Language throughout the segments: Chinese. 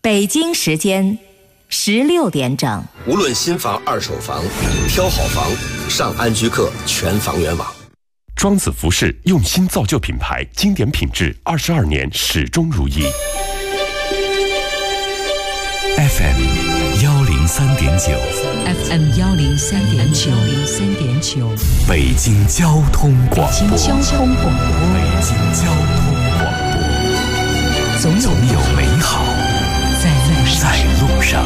北京时间16点整。 无论新房、二手房，挑好房，上安居客全房源网。 庄子服饰用心造就品牌，经典品质，22年始终如一。 FM 103.9 FM 103.9 北京交通广播。 北京交通广播。总有美好在路上。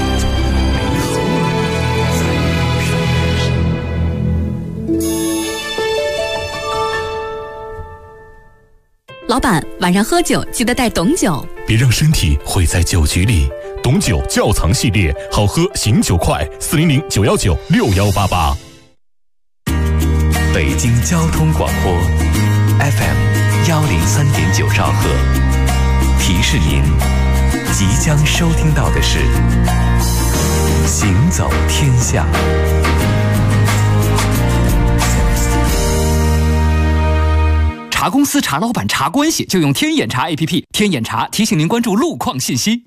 老板，晚上喝酒记得带董酒， 别让身体毁在酒局里。董酒窖藏系列，好喝醒酒快，400-919-6188。北京交通广播 FM 103.9兆赫，提示您即将收听到的是行走天下。 查公司、查老板、查关系，就用天眼查 APP。天眼查提醒您关注路况信息。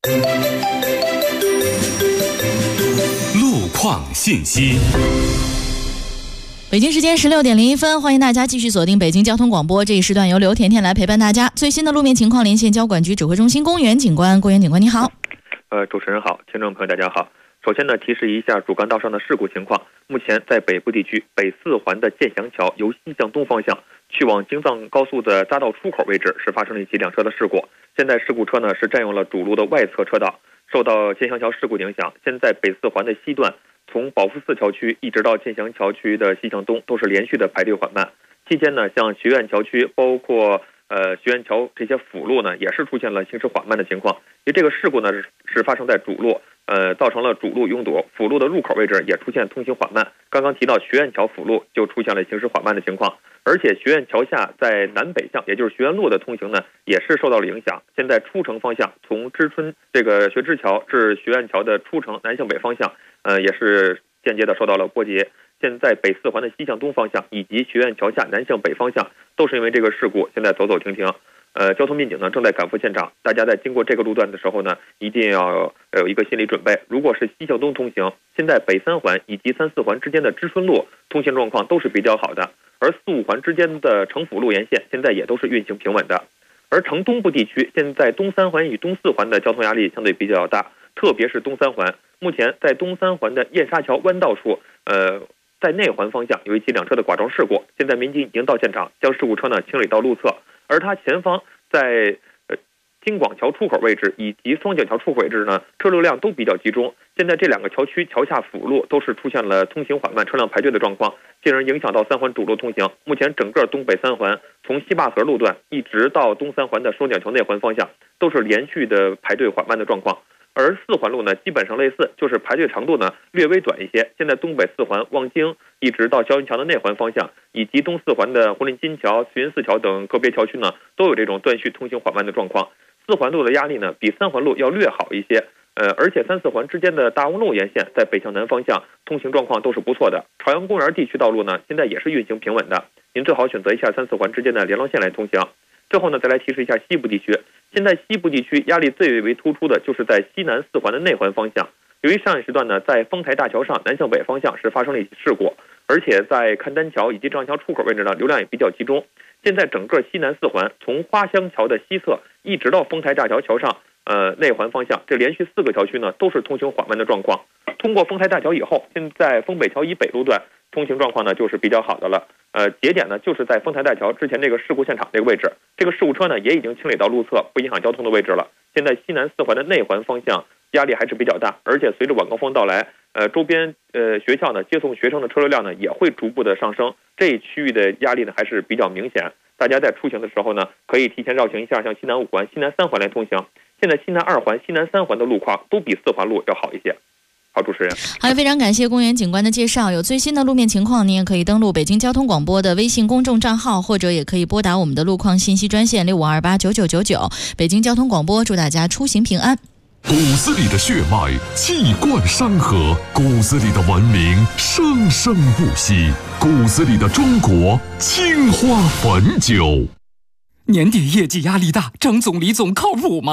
路况信息。 北京时间16点01分，欢迎大家继续锁定北京交通广播。这一时段由刘甜甜来陪伴大家。最新的路面情况连线交管局指挥中心公园警官。公园警官你好。 主持人好，听众朋友大家好。首先呢，提示一下主干道上的事故情况。目前在北部地区北四环的建祥桥由西向东方向去往京藏高速的匝道出口位置是发生了一起两车的事故。现在事故车呢是占用了主路的外侧车道，受到建祥桥事故影响，现在北四环的西段从保福寺桥区一直到建祥桥区的西向东都是连续的排队缓慢。期间呢，像学院桥区包括学院桥这些辅路呢也是出现了行驶缓慢的情况。因为这个事故呢是发生在主路，造成了主路拥堵，辅路的入口位置也出现通行缓慢。刚刚提到学院桥辅路就出现了行驶缓慢的情况，而且学院桥下在南北向，也就是学院路的通行呢也是受到了影响。现在出城方向从知春这个学知桥至学院桥的出城南向北方向也是间接的受到了波及。现在北四环的西向东方向以及学院桥下南向北方向都是因为这个事故现在走走停停。交通民警呢正在赶赴现场，大家在经过这个路段的时候呢一定要有一个心理准备。如果是西向东通行，现在北三环以及三四环之间的知春路通行状况都是比较好的，而四五环之间的城辅路沿线现在也都是运行平稳的。而城东部地区现在东三环与东四环的交通压力相对比较大，特别是东三环。目前在东三环的燕沙桥弯道处在内环方向有一起两车的剐撞事故，现在民警已经到现场将事故车呢清理到路侧。而它前方在京广桥出口位置以及双井桥出口位置呢车流量都比较集中，现在这两个桥区桥下辅路都是出现了通行缓慢、车辆排队的状况，进而影响到三环主路通行。目前整个东北三环从西坝河路段一直到东三环的双井桥内环方向都是连续的排队缓慢的状况。而四环路呢基本上类似，就是排队长度呢略微短一些。现在东北四环望京一直到肖云桥的内环方向，以及东四环的红林金桥、慈云寺桥等个别桥区呢都有这种断续通行缓慢的状况。四环路的压力呢比三环路要略好一些，而且三四环之间的大望路沿线在北向南方向通行状况都是不错的。朝阳公园地区道路呢现在也是运行平稳的，您最好选择一下三四环之间的联络线来通行。最后呢，再来提示一下西部地区，现在西部地区压力最为突出的就是在西南四环的内环方向。由于上一时段呢，在丰台大桥上南向北方向是发生了一起事故，而且在勘丹桥以及张桥出口位置呢，流量也比较集中。现在整个西南四环从花乡桥的西侧一直到丰台大桥桥上内环方向，这连续4个桥区呢都是通行缓慢的状况。通过丰台大桥以后，现在丰北桥以北路段通行状况呢就是比较好的了。节点呢就是在丰台大桥之前这个事故现场这个位置，这个事故车呢也已经清理到路侧，不影响交通的位置了。现在西南四环的内环方向压力还是比较大，而且随着晚高峰到来，周边学校呢接送学生的车流量呢也会逐步的上升，这一区域的压力呢还是比较明显。大家在出行的时候呢，可以提前绕行一下像西南5环、西南3环来通行。现在西南2环、西南3环的路况都比4环路要好一些。好，主持人。 好，非常感谢公园警官的介绍。有最新的路面情况，您也可以登录北京交通广播的微信公众账号，或者也可以拨打我们的路况信息专线65289999。北京交通广播祝大家出行平安。 骨子里的血脉气贯山河，骨子里的文明生生不息，骨子里的中国青花汾酒。 年底业绩压力大，张总李总靠谱吗？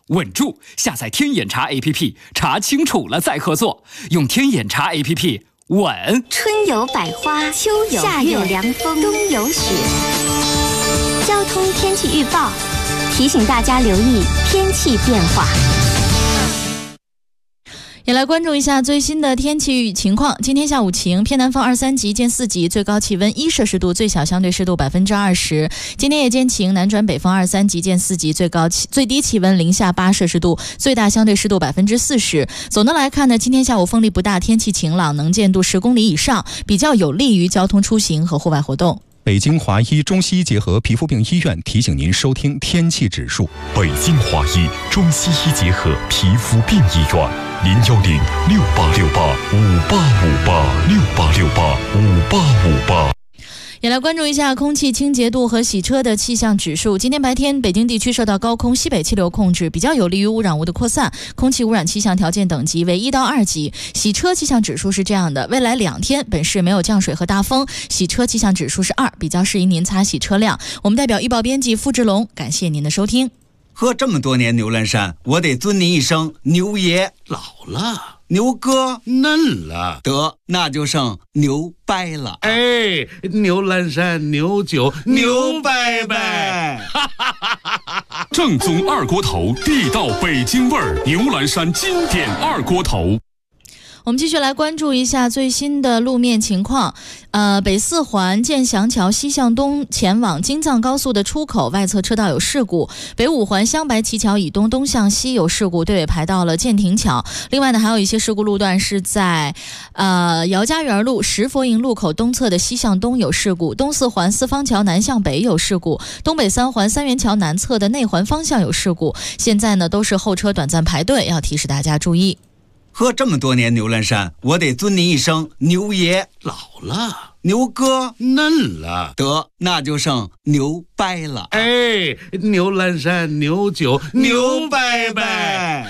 稳住！下载天眼查 APP， 查清楚了再合作。用天眼查 APP， 稳。 春有百花，秋有夏有凉风，冬有雪。交通天气预报提醒大家留意天气变化。 也来关注一下最新的天气情况。今天下午晴，偏南风2-3级见4级，最高气温1摄氏度，最小相对湿度20%。今天夜间晴，南转北风2-3级见4级，最低气温零下8摄氏度，最大相对湿度40%。总的来看呢，今天下午风力不大，天气晴朗，能见度10公里以上，比较有利于交通出行和户外活动。 北京华医中西医结合皮肤病医院提醒您收听天气指数。 北京华医中西医结合皮肤病医院，0106868585858，68585858。 也来关注一下空气清洁度和洗车的气象指数。今天白天，北京地区受到高空西北气流控制，比较有利于污染物的扩散，空气污染气象条件等级为1到2级。洗车气象指数是这样的：未来2天，本市没有降水和大风，洗车气象指数是2，比较适宜您擦洗车辆。我们代表预报编辑付志龙，感谢您的收听。 喝这么多年牛栏山，我得尊您一声牛爷。 老了， 牛哥嫩了， 得那就剩牛掰了。 哎，牛栏山牛酒牛掰掰， 正宗二锅头，地道北京味儿，牛栏山经典二锅头。 我们继续来关注一下最新的路面情况。北四环建祥桥西向东前往京藏高速的出口外侧车道有事故，北五环香白旗桥以东东向西有事故，队尾排到了建亭桥。另外呢，还有一些事故路段是在姚家园路石佛营路口东侧的西向东有事故，东四环四方桥南向北有事故，东北三环三元桥南侧的内环方向有事故。现在呢，都是后车短暂排队，要提示大家注意。 喝这么多年牛栏山，我得尊您一声牛爷。 老了， 牛哥嫩了， 得那就剩牛掰了。 哎，牛栏山牛酒牛掰掰。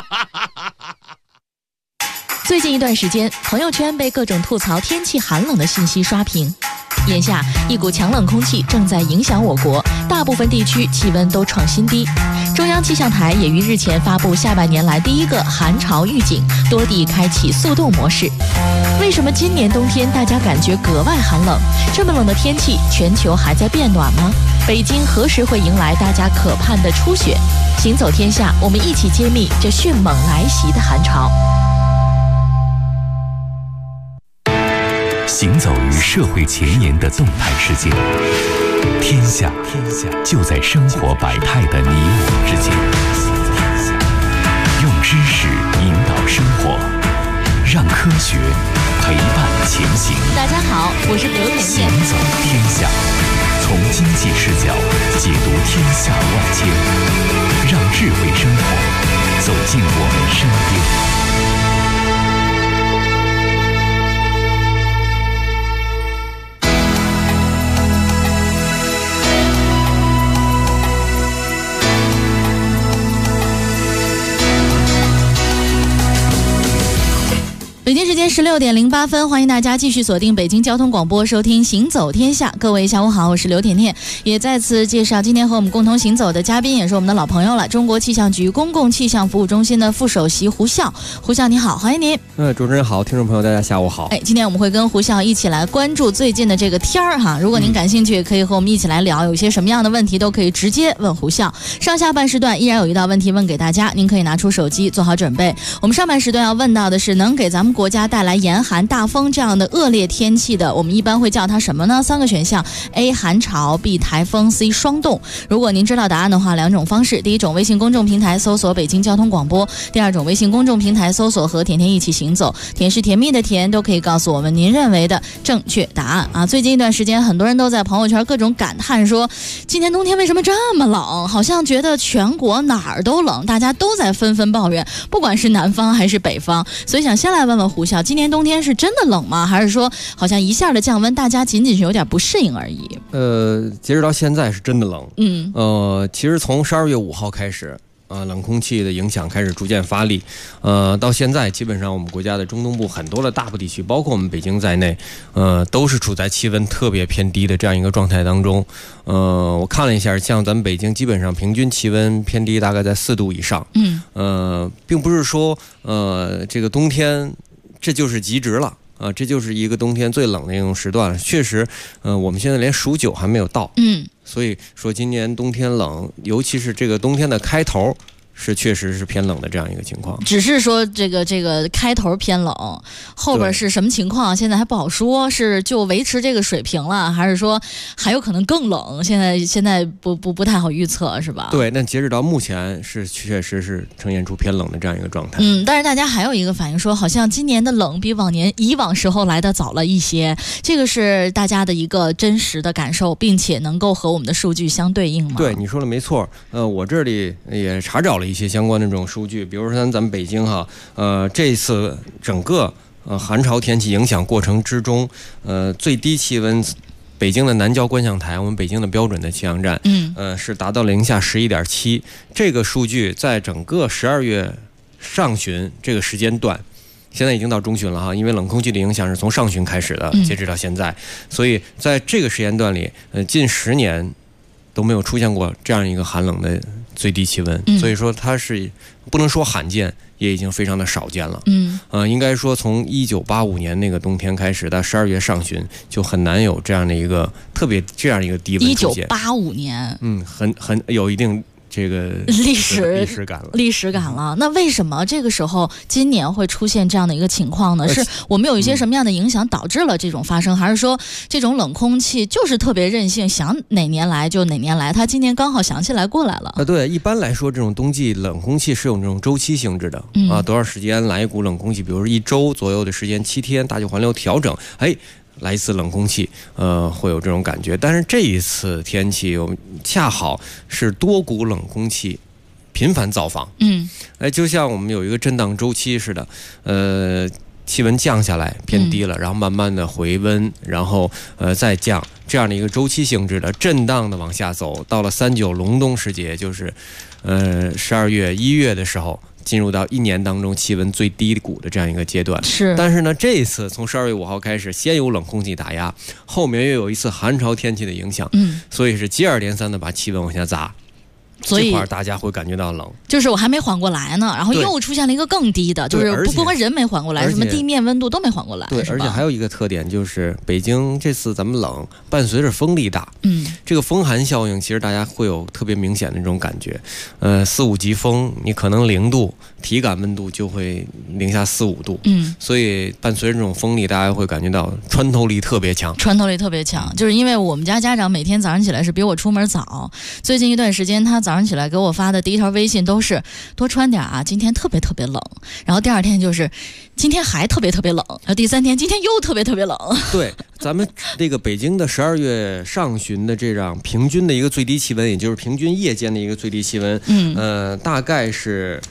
最近一段时间，朋友圈被各种吐槽天气寒冷的信息刷屏。眼下，一股强冷空气正在影响我国，大部分地区气温都创新低。中央气象台也于日前发布下半年来第一个寒潮预警，多地开启速冻模式。为什么今年冬天大家感觉格外寒冷？这么冷的天气，全球还在变暖吗？北京何时会迎来大家可盼的初雪？行走天下，我们一起揭秘这迅猛来袭的寒潮。 行走于社会前沿的动态世界，天下就在生活百态的你我之间。用知识引导生活，让科学陪伴前行。 大家好，我是刘甜甜。 行走天下，从经济视角解读天下万千，让智慧生活走进我们身边。 北京时间16点08分，欢迎大家继续锁定北京交通广播，收听行走天下。各位下午好，我是刘甜甜，也再次介绍今天和我们共同行走的嘉宾，也是我们的老朋友了，中国气象局公共气象服务中心的副首席胡笑。胡笑你好，欢迎您。 主持人好，听众朋友大家下午好。 今天我们会跟胡笑一起来关注最近的这个天儿哈，如果您感兴趣，可以和我们一起来聊，有些什么样的问题都可以直接问胡笑。上下半时段依然有一道问题问给大家，您可以拿出手机做好准备。我们上半时段要问到的是能给咱们国家带来严寒大风这样的恶劣天气的，我们一般会叫它什么呢？3个选项 ：A 寒潮， B 台风， C 霜冻。如果您知道答案的话，2种方式：第一种，微信公众平台搜索北京交通广播；第二种，微信公众平台搜索和甜甜一起行走，甜是甜蜜的甜，都可以告诉我们您认为的正确答案啊！最近一段时间，很多人都在朋友圈各种感叹说，今年冬天为什么这么冷？好像觉得全国哪儿都冷，大家都在纷纷抱怨，不管是南方还是北方。所以想先来问问胡笑，今年冬天是真的冷吗？还是说好像一下的降温，大家仅仅是有点不适应而已？ 截止到现在是真的冷。其实从12月5号开始， 冷空气的影响开始逐渐发力，到现在基本上我们国家的中东部很多的大部地区，包括我们北京在内，都是处在气温特别偏低的这样一个状态当中。我看了一下，像咱们北京基本上平均气温偏低，大概在4度以上。并不是说这个冬天这就是极值了。这就是一个冬天最冷的一种时段了。确实，我们现在连数9还没有到，所以说今年冬天冷，尤其是这个冬天的开头，是确实是偏冷的这样一个情况。 只是说这个开头偏冷，后边是什么情况现在还不好说，是就维持这个水平了，还是说还有可能更冷？现在不太好预测，是吧？ 对，那截止到目前是确实是呈现出偏冷的这样一个状态。 但是大家还有一个反应说，好像今年的冷比以往时候来的早了一些，这个是大家的一个真实的感受，并且能够和我们的数据相对应吗？ 对，你说的没错。我这里也查找了一些相关的这种数据，比如说咱们北京哈，这一次整个寒潮天气影响过程之中，最低气温，北京的南郊观象台，我们北京的标准的气象站，是达到了零下11.7，这个数据在整个12月上旬这个时间段。现在已经到中旬了哈，因为冷空气的影响是从上旬开始的，截止到现在，所以在这个时间段里，近10年都没有出现过这样一个寒冷的最低气温，所以说它是不能说罕见，也已经非常的少见了。应该说从1985年那个冬天开始到12月上旬，就很难有这样的一个这样一个低温出现。 1985年， 很有一定。这个历史感了。 那为什么这个时候今年会出现这样的一个情况呢？是我们有一些什么样的影响导致了这种发生，还是说这种冷空气就是特别任性，想哪年来就哪年来？它今年刚好想起来过来了。 对，一般来说这种冬季冷空气是有这种周期性质的多少时间来一股冷空气，比如说1周左右的时间，7天大气环流调整，来一次冷空气，会有这种感觉。但是这一次天气，我们恰好是多股冷空气频繁造访，就像我们有一个震荡周期似的，气温降下来偏低了，然后慢慢的回温，然后再降，这样的一个周期性质的震荡的往下走，到了39隆冬时节，就是12月1月的时候。进入到1年当中气温最低谷的这样一个阶段，但是呢，这一次从12月5号开始，先有冷空气打压，后面又有一次寒潮天气的影响，所以是接二连三的把气温往下砸。所以这块大家会感觉到冷， 就是我还没缓过来呢，然后又出现了一个更低的，就是不光人没缓过来，什么地面温度都没缓过来。 对，而且还有一个特点就是北京这次咱们冷，伴随着风力大，这个风寒效应其实大家会有特别明显的这种感觉，4、5级风，你可能0度，体感温度就会零下4、5度，所以伴随着这种风力，大家会感觉到穿透力特别强。 就是因为我们家家长每天早上起来是比我出门早，最近一段时间他早上起来给我发的第一条微信都是多穿点啊，今天特别特别冷，然后第二天就是今天还特别特别冷，然后第3天今天又特别特别冷。 对，咱们这个北京的12月上旬的这样平均的一个最低气温，也就是平均夜间的一个最低气温，大概是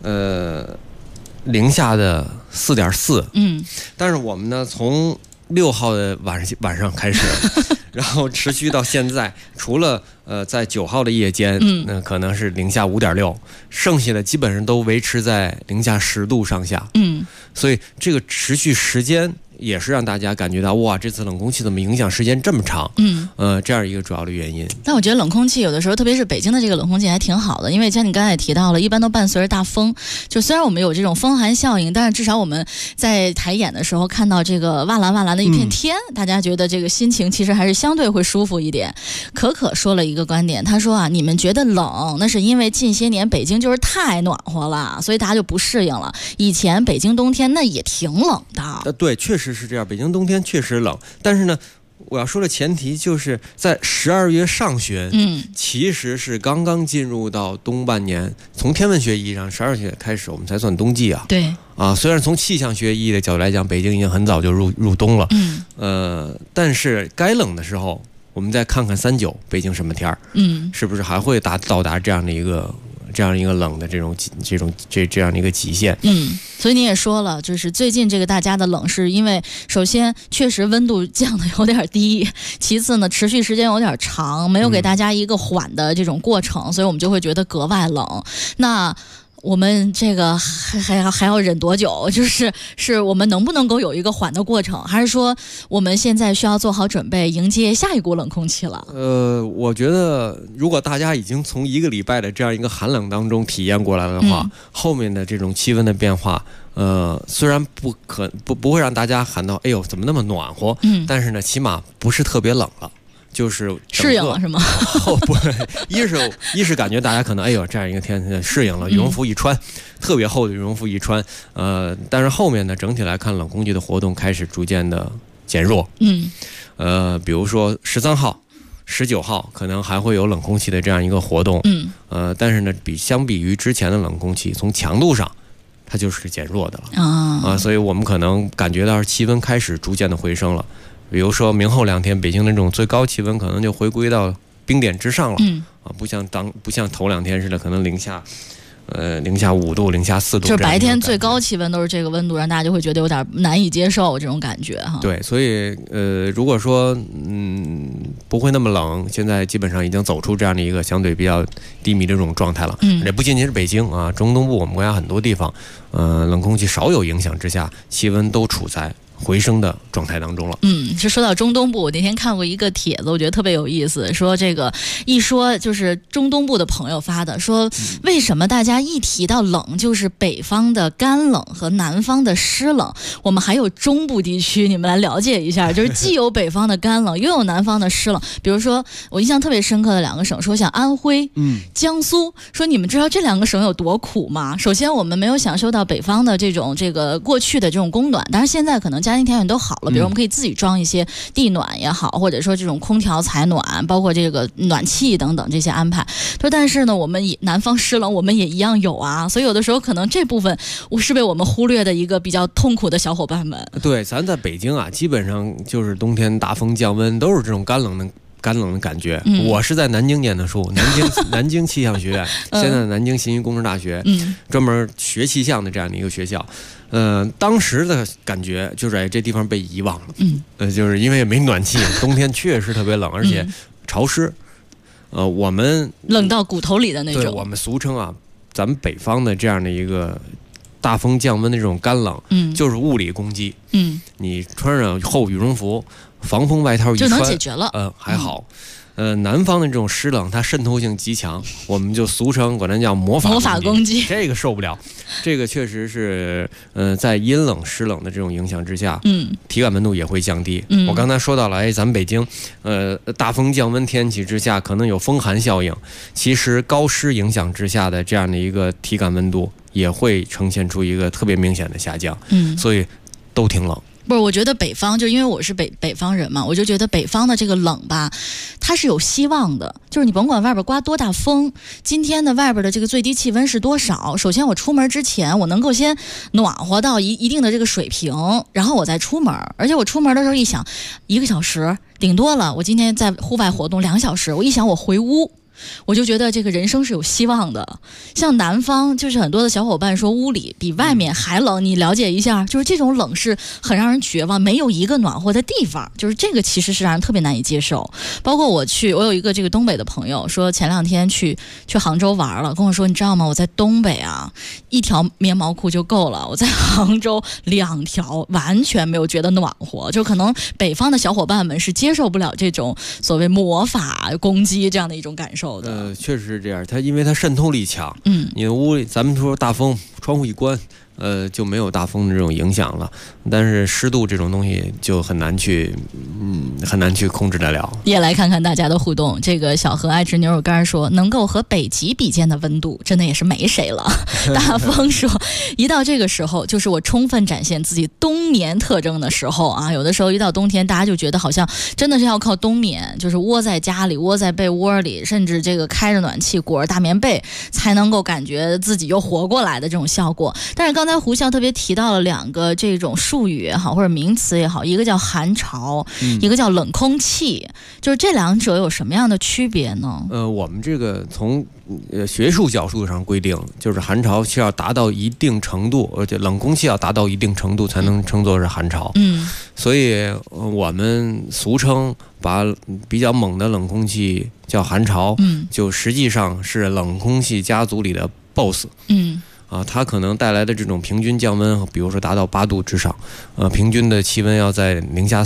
零下的4.4，但是我们呢从6号的晚上开始，然后持续到现在，除了在9号的夜间，那可能是零下5.6，剩下的基本上都维持在零下10度上下。所以这个持续时间也是让大家感觉到哇，这次冷空气怎么影响时间这么长？这样一个主要的原因。 但我觉得冷空气有的时候，特别是北京的这个冷空气还挺好的，因为像你刚才也提到了，一般都伴随着大风。就虽然我们有这种风寒效应，但是至少我们在抬眼的时候看到这个瓦蓝瓦蓝的一片天，大家觉得这个心情其实还是相对会舒服一点。可说了一个观点，他说啊，你们觉得冷，那是因为近些年北京就是太暖和了，所以大家就不适应了。以前北京冬天那也挺冷的。 对，确实是这样，北京冬天确实冷，但是呢，我要说的前提就是在12月上旬，其实是刚刚进入到东半年。从天文学意义上，12月开始我们才算冬季啊。 对啊，虽然从气象学意义的角度来讲，北京已经很早就入冬了，但是该冷的时候，我们再看看39，北京什么天儿，是不是还会到达这样的一个这样一个冷的这样的一个极限。 所以你也说了，就是最近这个大家的冷是因为首先确实温度降的有点低，其次呢持续时间有点长，没有给大家一个缓的这种过程，所以我们就会觉得格外冷。那我们这个还要忍多久？是我们能不能够有一个缓的过程，还是说我们现在需要做好准备迎接下一股冷空气了？ 我觉得如果大家已经从1个礼拜的这样一个寒冷当中体验过来的话，后面的这种气温的变化，虽然不会让大家喊到哎呦怎么那么暖和，但是呢起码不是特别冷了。就是适应了是吗？ 不，一是感觉大家可能哎呦这样一个天气适应了，羽绒服一穿，特别厚的羽绒服一穿，但是后面呢整体来看冷空气的活动开始逐渐的减弱，比如说13号、19号可能还会有冷空气的这样一个活动，但是呢相比于之前的冷空气，从强度上它就是减弱的了所以我们可能感觉到气温开始逐渐的回升了。比如说明后2天北京的这种最高气温可能就回归到冰点之上了，不像头2天似的可能零下5度、零下4度， 就是白天最高气温都是这个温度，让大家就会觉得有点难以接受这种感觉哈。 对，所以如果说不会那么冷，现在基本上已经走出这样的一个相对比较低迷的这种状态了。也不仅仅是北京啊，中东部我们国家很多地方，冷空气少有影响之下，气温都处在回升的状态当中了。 是说到中东部，我那天看过一个帖子，我觉得特别有意思，说这个一说就是中东部的朋友发的，说为什么大家一提到冷就是北方的干冷和南方的湿冷，我们还有中部地区，你们来了解一下，就是既有北方的干冷，又有南方的湿冷。比如说我印象特别深刻的2个省，说像安徽、江苏，说你们知道这2个省有多苦吗？首先我们没有享受到北方的这个过去的这种供暖，但是现在可能家庭条件都好了，比如我们可以自己装一些地暖也好，或者说这种空调采暖，包括这个暖气等等这些安排。说但是呢，我们南方湿冷我们也一样有啊，所以有的时候可能这部分是被我们忽略的一个比较痛苦的小伙伴们。 对，咱在北京啊，基本上就是冬天大风降温，都是这种干冷的感觉。我是在南京念的书，南京气象学院，现在南京信息工程大学，专门学气象的这样的一个学校。当时的感觉就是这地方被遗忘了，就是因为没暖气，冬天确实特别冷，而且潮湿。我们冷到骨头里的那种。 对，我们俗称啊，咱们北方的这样的一个大风降温的这种干冷，就是物理攻击。你穿上厚羽绒服、防风外套一穿就能解决了。 还好。南方的这种湿冷，它渗透性极强，我们就俗称管它叫魔法攻击。这个受不了，这个确实是在阴冷湿冷的这种影响之下，体感温度也会降低。我刚才说到了，咱们北京大风降温天气之下，可能有风寒效应，其实高湿影响之下的这样的一个体感温度也会呈现出一个特别明显的下降。所以都挺冷。 不是，我觉得北方就因为我是北方人嘛，我就觉得北方的这个冷吧，它是有希望的。就是你甭管外边刮多大风，今天的外边的这个最低气温是多少，首先我出门之前我能够先暖和到一定的这个水平，然后我再出门。而且我出门的时候一想，1个小时顶多了，我今天在户外活动2小时，我一想我回屋，我就觉得这个人生是有希望的。像南方，就是很多的小伙伴说屋里比外面还冷，你了解一下，就是这种冷是很让人绝望，没有一个暖和的地方，就是这个其实是让人特别难以接受。包括我有一个这个东北的朋友说，前2天去杭州玩了，跟我说你知道吗，我在东北啊1条棉毛裤就够了，我在杭州2条完全没有觉得暖和。就可能北方的小伙伴们是接受不了这种所谓魔法攻击这样的一种感受。 确实是这样，因为它渗透力强。你的屋里，咱们说大风，窗户一关，就没有大风的这种影响了。但是湿度这种东西就很难去控制得了。 也来看看大家的互动。这个小何爱吃牛肉干说，能够和北极比肩的温度，真的也是没谁了。大风说，一到这个时候，就是我充分展现自己冬眠特征的时候啊。有的时候一到冬天，大家就觉得好像真的是要靠冬眠，就是窝在家里，窝在被窝里，甚至这个开着暖气，裹着大棉被，才能够感觉自己又活过来的这种效果。但是刚才胡笑特别提到了2个这种术语也好，或者名词也好，一个叫寒潮，一个叫冷空气，就是这2者有什么样的区别呢？ 我们这个从学术角度上规定，就是寒潮是要达到一定程度，而且冷空气要达到一定程度才能称作是寒潮。所以我们俗称把比较猛的冷空气叫寒潮，就实际上是冷空气家族里的 BOSS。它可能带来的这种平均降温，比如说达到8度之上，平均的气温要在零下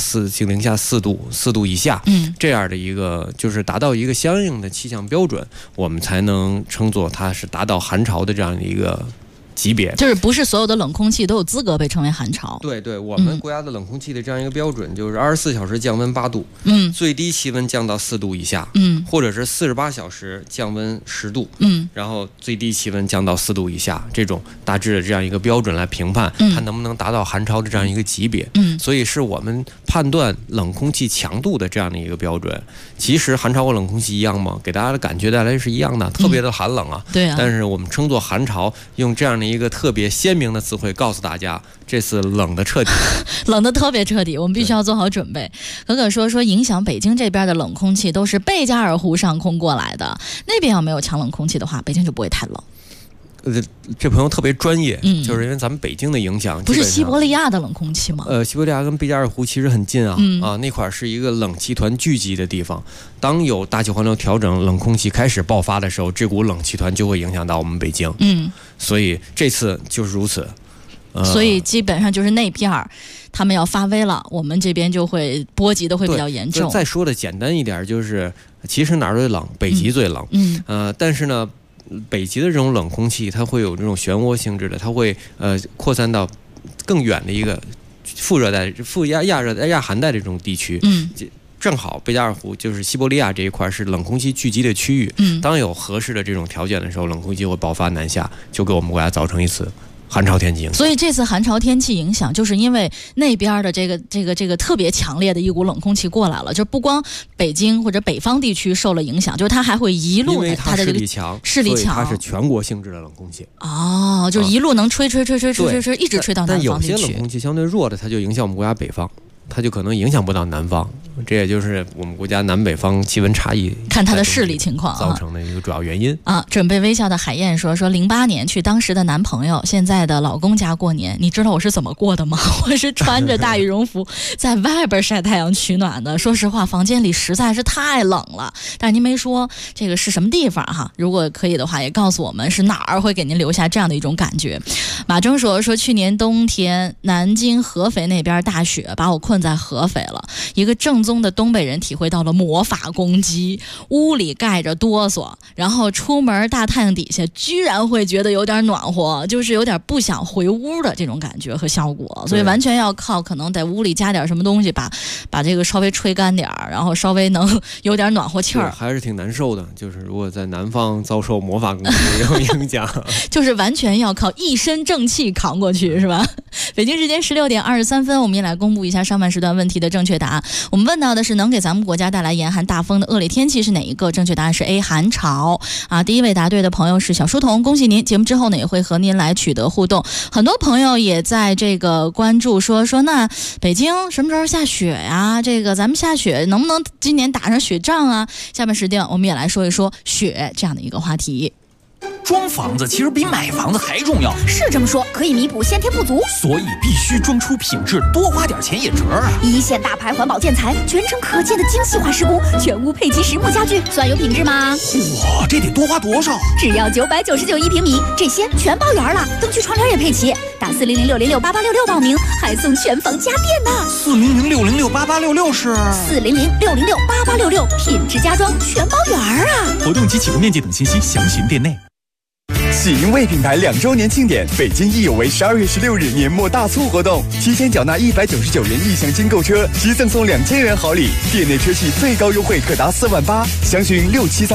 4度，4度以下，这样的一个就是达到一个相应的气象标准，我们才能称作它是达到寒潮的这样的一个级别。 就是不是所有的冷空气都有资格被称为寒潮。 对，我们国家的冷空气的这样一个标准就是24小时降温8度，最低气温降到4度以下，或者是48小时降温10度，然后最低气温降到4度以下，这种大致的这样一个标准来评判它能不能达到寒潮的这样一个级别。所以是我们判断冷空气强度的这样的一个标准。其实寒潮和冷空气一样吗？给大家的感觉带来是一样的，特别的寒冷啊。 对啊。 但是我们称作寒潮，用这样的一个特别鲜明的词汇告诉大家，这次冷的彻底， 冷的特别彻底，我们必须要做好准备。可可说影响北京这边的冷空气都是贝加尔湖上空过来的，那边要没有强冷空气的话，北京就不会太冷。 这朋友特别专业，就是因为咱们北京的影响不是西伯利亚的冷空气吗？ 西伯利亚跟贝加尔湖其实很近啊，那块是一个冷气团聚集的地方。当有大气环流调整，冷空气开始爆发的时候，这股冷气团就会影响到我们北京。所以这次就是如此。 所以基本上就是那片儿，他们要发威了，我们这边就会波及的会比较严重。 再说的简单一点，就是其实哪儿最冷，北极最冷。但是呢，北极的这种冷空气，它会有这种漩涡性质的，它会扩散到更远的一个副热带、亚寒带这种地区。正好贝加尔湖就是西伯利亚这一块是冷空气聚集的区域。当有合适的这种条件的时候，冷空气会爆发南下，就给我们国家造成一次寒潮天气影响。 所以这次寒潮天气影响，就是因为那边的这个特别强烈的一股冷空气过来了，就不光北京或者北方地区受了影响，就是它还会一路的它的这个势力强， 它是全国性质的冷空气。 就一路能吹，一直吹到南方地区。 但有些冷空气相对弱的，它就影响我们国家北方。它就可能影响不到南方，这也就是我们国家南北方气温差异看它的势力情况造成的一个主要原因啊。准备微笑的海燕说08年去当时的男朋友现在的老公家过年，你知道我是怎么过的吗？我是穿着大羽绒服在外边晒太阳取暖的。说实话，房间里实在是太冷了。但是您没说这个是什么地方哈？如果可以的话，也告诉我们是哪儿，会给您留下这样的一种感觉。马征说去年冬天南京合肥那边大雪把我困在合肥了，一个正宗的东北人体会到了魔法攻击，屋里盖着哆嗦，然后出门大太阳底下居然会觉得有点暖和，就是有点不想回屋的这种感觉和效果。所以完全要靠可能在屋里加点什么东西把这个稍微吹干点，然后稍微能有点暖和气儿。 还是挺难受的，就是如果在南方遭受魔法攻击这种影响就是完全要靠一身正气扛过去，是吧？北京时间16点23分，我们也来公布一下上半时段问题的正确答案。我们问到的是能给咱们国家带来严寒大风的恶劣天气是哪一个？正确答案是 A 寒潮啊。第一位答对的朋友是小书童，恭喜您！节目之后呢也会和您来取得互动。很多朋友也在这个关注说那北京什么时候下雪呀？这个咱们下雪能不能今年打上雪仗啊？下半时段我们也来说一说雪这样的一个话题。 装房子其实比买房子还重要， 是这么说，可以弥补先天不足， 所以必须装出品质，多花点钱也值啊！ 一线大牌环保建材，全程可见的精细化施工，全屋配齐实木家具，算有品质吗？ 哇，这得多花多少？ 只要9991平米，这些全包圆了，灯具窗帘也配齐，打400-606-8866报名，还送全房家电呢。 400-606-8866是 400-606-8866，品质家装全包圆啊！ 活动及起步面积等信息详询店内。 喜盈卫品牌2周年庆典，北京亦有为12月16日年末大促活动，提前缴纳199元意向金购车，即赠送2000元好礼，店内车系最高优惠可达4万8，详询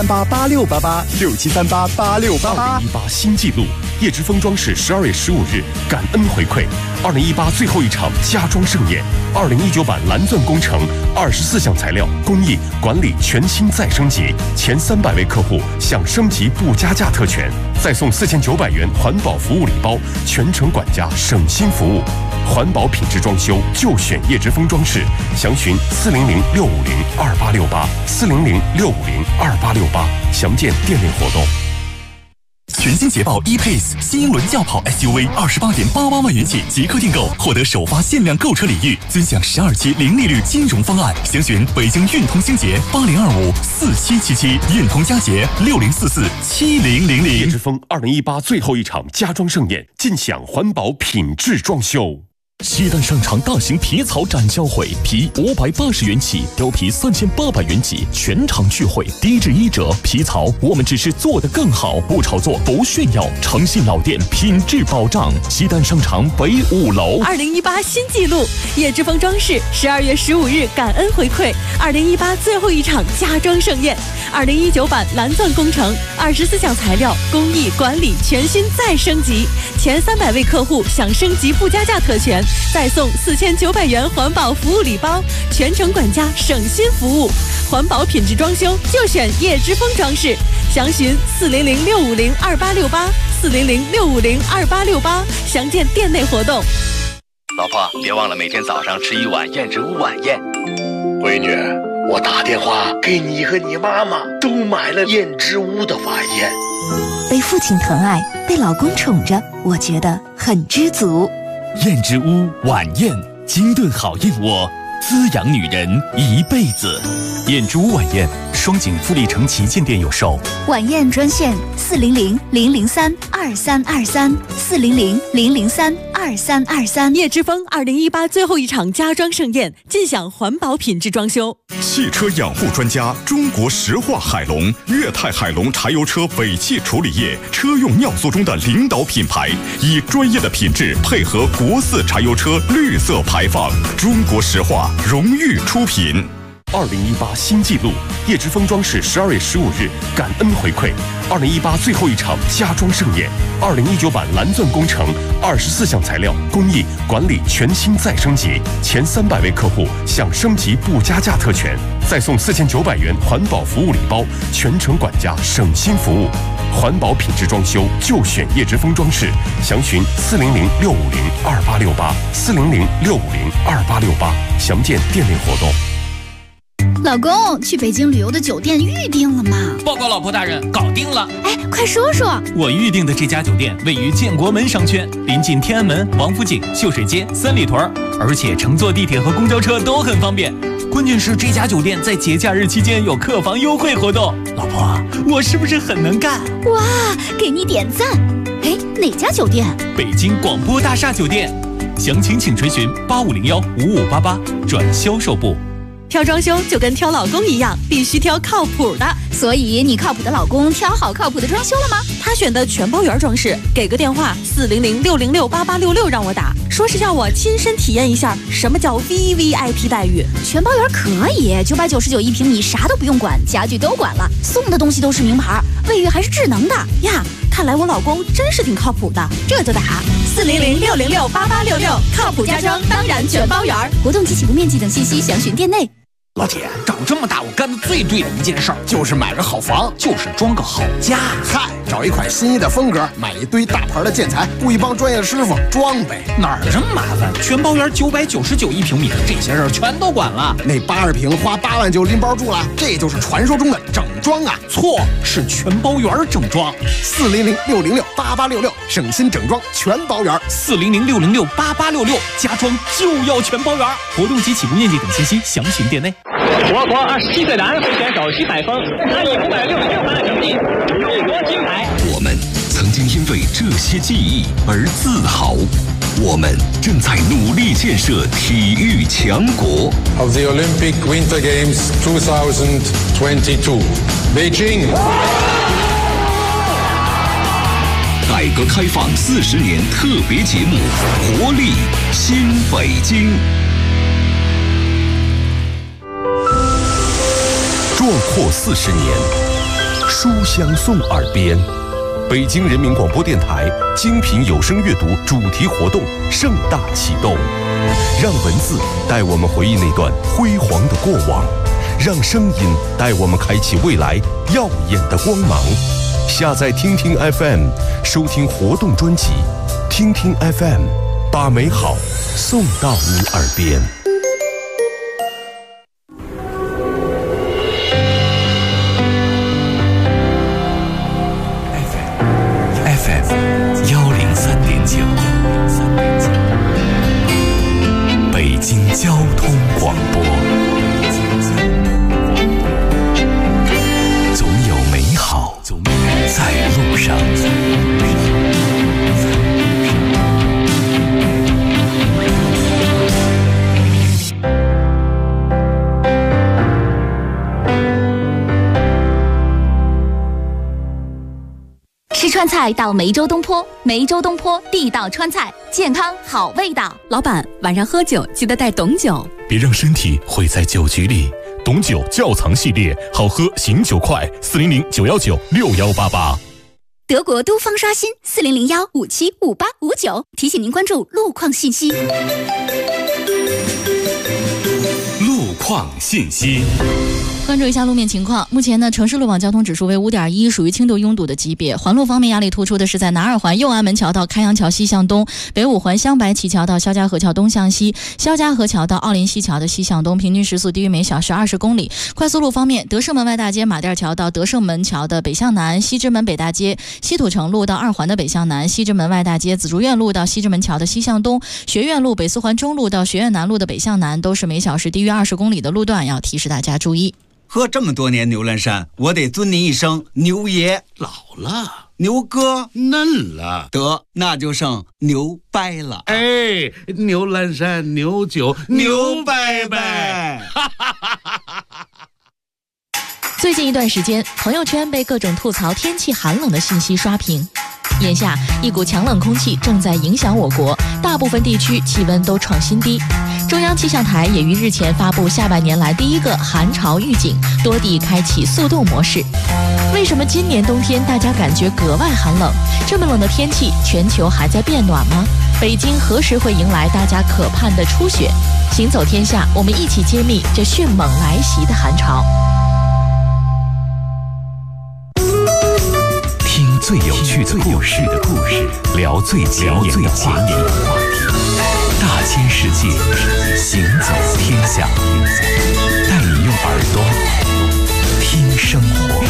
67388688，67388688。 2018新纪录，叶之峰装饰12月15日感恩回馈，2018最后一场家装盛宴，2019版蓝钻工程24项材料工艺管理全新再升级，前300位客户享升级不加价特权。 再送4900元环保服务礼包，全程管家，省心服务。环保品质装修就选叶之峰装饰，详询400-650-2868，400-650-2868，详见店内活动。 全新捷豹 E-Pace 新英伦轿跑 SUV28.88万元起即刻订购，获得首发限量购车礼遇，尊享12期零利率金融方案。详询北京运通星捷80254777，运通佳捷60447000。 叶之峰2018最后一场家装盛宴，尽享环保品质装修。 西单商场大型皮草展销会，皮580元起，貂皮3800元起，全场聚会，低至1折。皮草我们只是做得更好，不炒作，不炫耀，诚信老店，品质保障。西单商场北5楼。 2018新纪录，叶之峰装饰12月15日感恩回馈2018最后一场家装盛宴，2019版蓝钻工程，24项材料，工艺管理全新再升级，前300位客户享升级不加价特权。再送4900元环保服务礼包，全程管家，省心服务。环保品质装修就选叶之峰装饰，详询400-650-2868，400-650-2868，详见店内活动。 老婆，别忘了每天早上吃一碗燕之屋晚宴。 闺女，我打电话给你和你妈妈都买了燕之屋的晚宴。 被父亲疼爱，被老公宠着，我觉得很知足。 燕之屋晚宴，精炖好燕窝，滋养女人一辈子。燕之屋晚宴，双井富力城旗舰店有售。 晚宴专线400-003-2323，400-003-2323。 叶之峰2018最后一场家装盛宴，尽享环保品质装修。 汽车养护专家，中国石化海龙，粤泰海龙柴油车尾气处理液，车用尿素中的领导品牌，以专业的品质配合国4柴油车绿色排放，中国石化荣誉出品。 2018新纪录，叶之峰装饰12月15日感恩回馈2018最后一场家装盛宴，2019版蓝钻工程，24项材料，工艺管理全新再升级，前300位客户享升级不加价特权，再送4900元环保服务礼包，全程管家，省心服务。环保品质装修就选叶之峰装饰，详询400-650-2868，400-650-2868，详见店内活动。 老公，去北京旅游的酒店预定了吗？ 报告老婆大人，搞定了。 哎，快说说。 我预定的这家酒店位于建国门商圈，临近天安门、王府井、秀水街、三里屯，而且乘坐地铁和公交车都很方便。关键是这家酒店在节假日期间有客房优惠活动。老婆，我是不是很能干？ 哇，给你点赞。哎，哪家酒店？ 北京广播大厦酒店。详情请垂询8501-5588转销售部。 挑装修就跟挑老公一样，必须挑靠谱的。 所以你靠谱的老公挑好靠谱的装修了吗？ 他选的全包圆装饰，给个电话400-606-8866让我打，说是要我亲身体验一下什么叫 VVIP 待遇。 全包圆可以，999一平米，啥都不用管，家具都管了，送的东西都是名牌，卫浴还是智能的呀。看来我老公真是挺靠谱的，这就打400-606-8866，靠谱家装当然全包圆。 活动及起步面积等信息详询店内。 老铁，长这么大我干的最对的一件事儿，就是买个好房，就是装个好家。 嗨，找一款心仪的风格，买一堆大牌的建材，雇一帮专业的师傅装呗。 哪儿这么麻烦？全包圆999一平米，这些事儿全都管了。 那80平花8万就拎包住了，这就是传说中的整装啊！ 错，是全包圆整装。 400-606-8866，省心整装全包圆。 400-606-8866，家装就要全包圆。活动及起步面积等信息详询店内。 我国27岁男会选手徐海峰，他以566分成绩勇夺金牌。 我们曾经因为这些记忆而自豪，我们正在努力建设体育强国。 Of the Olympic Winter Games 2022, Beijing。 改革开放40年特别节目，活力新北京。 壮阔40年，书香送耳边。北京人民广播电台精品有声阅读主题活动盛大启动，让文字带我们回忆那段辉煌的过往，让声音带我们开启未来耀眼的光芒。 下载听听 FM， 收听活动专辑。听听 FM， 把美好送到你耳边。 FM 103.9，北京交通广播。总有美好在路上。 吃川菜到梅州东坡，梅州东坡地道川菜，健康好味道。 老板，晚上喝酒记得带董酒， 别让身体毁在酒局里。董酒窖藏系列，好喝醒酒快，400-919-6188。 德国都方刷新400-1575859，提醒您关注路况信息。 路况信息。 关注一下路面情况，目前呢，城市路网交通指数为5.1，属于轻度拥堵的级别。环路方面，压力突出的是在南二环右安门桥到开阳桥西向东，北五环香白旗桥到肖家河桥东向西，肖家河桥到奥林西桥的西向东，平均时速低于每小时20公里。快速路方面，德胜门外大街马甸桥到德胜门桥的北向南，西直门北大街西土城路到二环的北向南，西直门外大街紫竹院路到西直门桥的西向东，学院路北四环中路到学院南路的北向南，都是每小时低于20公里的路段，要提示大家注意。 喝这么多年牛栏山，我得尊您一声牛爷。 老了， 牛哥嫩了， 得那就剩牛掰了。 哎，牛栏山牛酒牛掰掰。 最近一段时间，朋友圈被各种吐槽天气寒冷的信息刷屏。眼下，一股强冷空气正在影响我国，大部分地区气温都创新低。中央气象台也于日前发布下半年来第一个寒潮预警，多地开启速冻模式。为什么今年冬天大家感觉格外寒冷？这么冷的天气，全球还在变暖吗？北京何时会迎来大家可盼的初雪？行走天下，我们一起揭秘这迅猛来袭的寒潮。 听最有趣的故事，聊最前沿的话题，大千世界，行走天下，带你用耳朵听生活。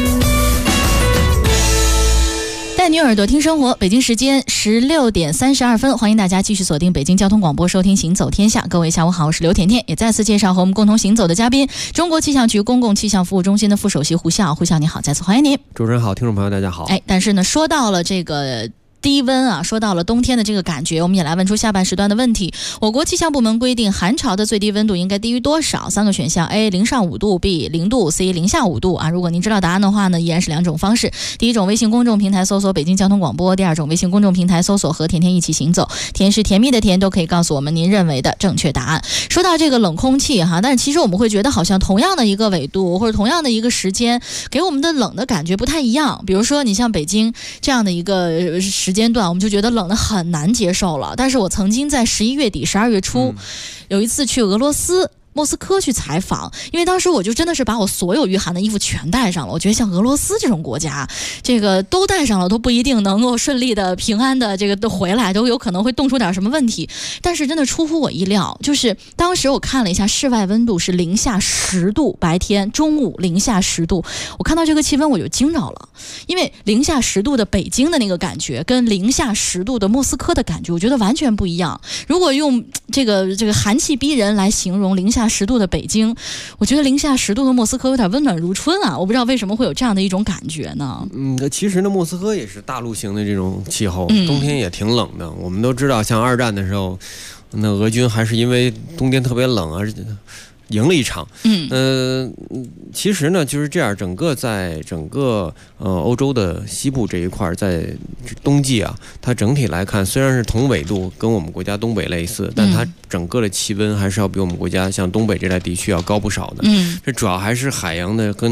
带你耳朵听生活，北京时间16点32分，欢迎大家继续锁定北京交通广播，收听行走天下。各位下午好，我是刘甜甜，也再次介绍和我们共同行走的嘉宾，中国气象局公共气象服务中心的副首席胡笑。胡笑你好，再次欢迎您。 主持人好，听众朋友大家好。 但是呢，说到了这个低温啊，说到了冬天的这个感觉，我们也来问出下半时段的问题。我国气象部门规定，寒潮的最低温度应该低于多少？3个选项 ：A 0上5度 ，B 0度 ，C 0下5度啊。如果您知道答案的话呢，依然是2种方式。第一种，微信公众平台搜索北京交通广播；第二种，微信公众平台搜索和甜甜一起行走。甜是甜蜜的甜，都可以告诉我们您认为的正确答案。说到这个冷空气哈，但是其实我们会觉得好像同样的一个纬度或者同样的一个时间，给我们的冷的感觉不太一样。比如说，你像北京这样的一个时间段，我们就觉得冷的很难接受了。但是我曾经在11月底、12月初，有一次去俄罗斯莫斯科去采访，因为当时我就真的是把我所有御寒的衣服全带上了。我觉得像俄罗斯这种国家，这个都带上了都不一定能够顺利的、平安的这个都回来，都有可能会冻出点什么问题。但是真的出乎我意料，就是当时我看了一下，室外温度是零下10度，白天中午零下10度。我看到这个气温我就惊着了，因为零下10度的北京的那个感觉，跟零下10度的莫斯科的感觉，我觉得完全不一样。如果用这个寒气逼人来形容零下10度的北京，我觉得零下10度的莫斯科有点温暖如春啊！我不知道为什么会有这样的一种感觉呢？ 其实呢，莫斯科也是大陆型的这种气候，冬天也挺冷的。我们都知道，像2战的时候，那俄军还是因为冬天特别冷而赢了一场。其实呢就是这样，在整个欧洲的西部这一块，在冬季啊，它整体来看虽然是同纬度，跟我们国家东北类似，但它整个的气温还是要比我们国家像东北这带地区要高不少的。这主要还是海洋的跟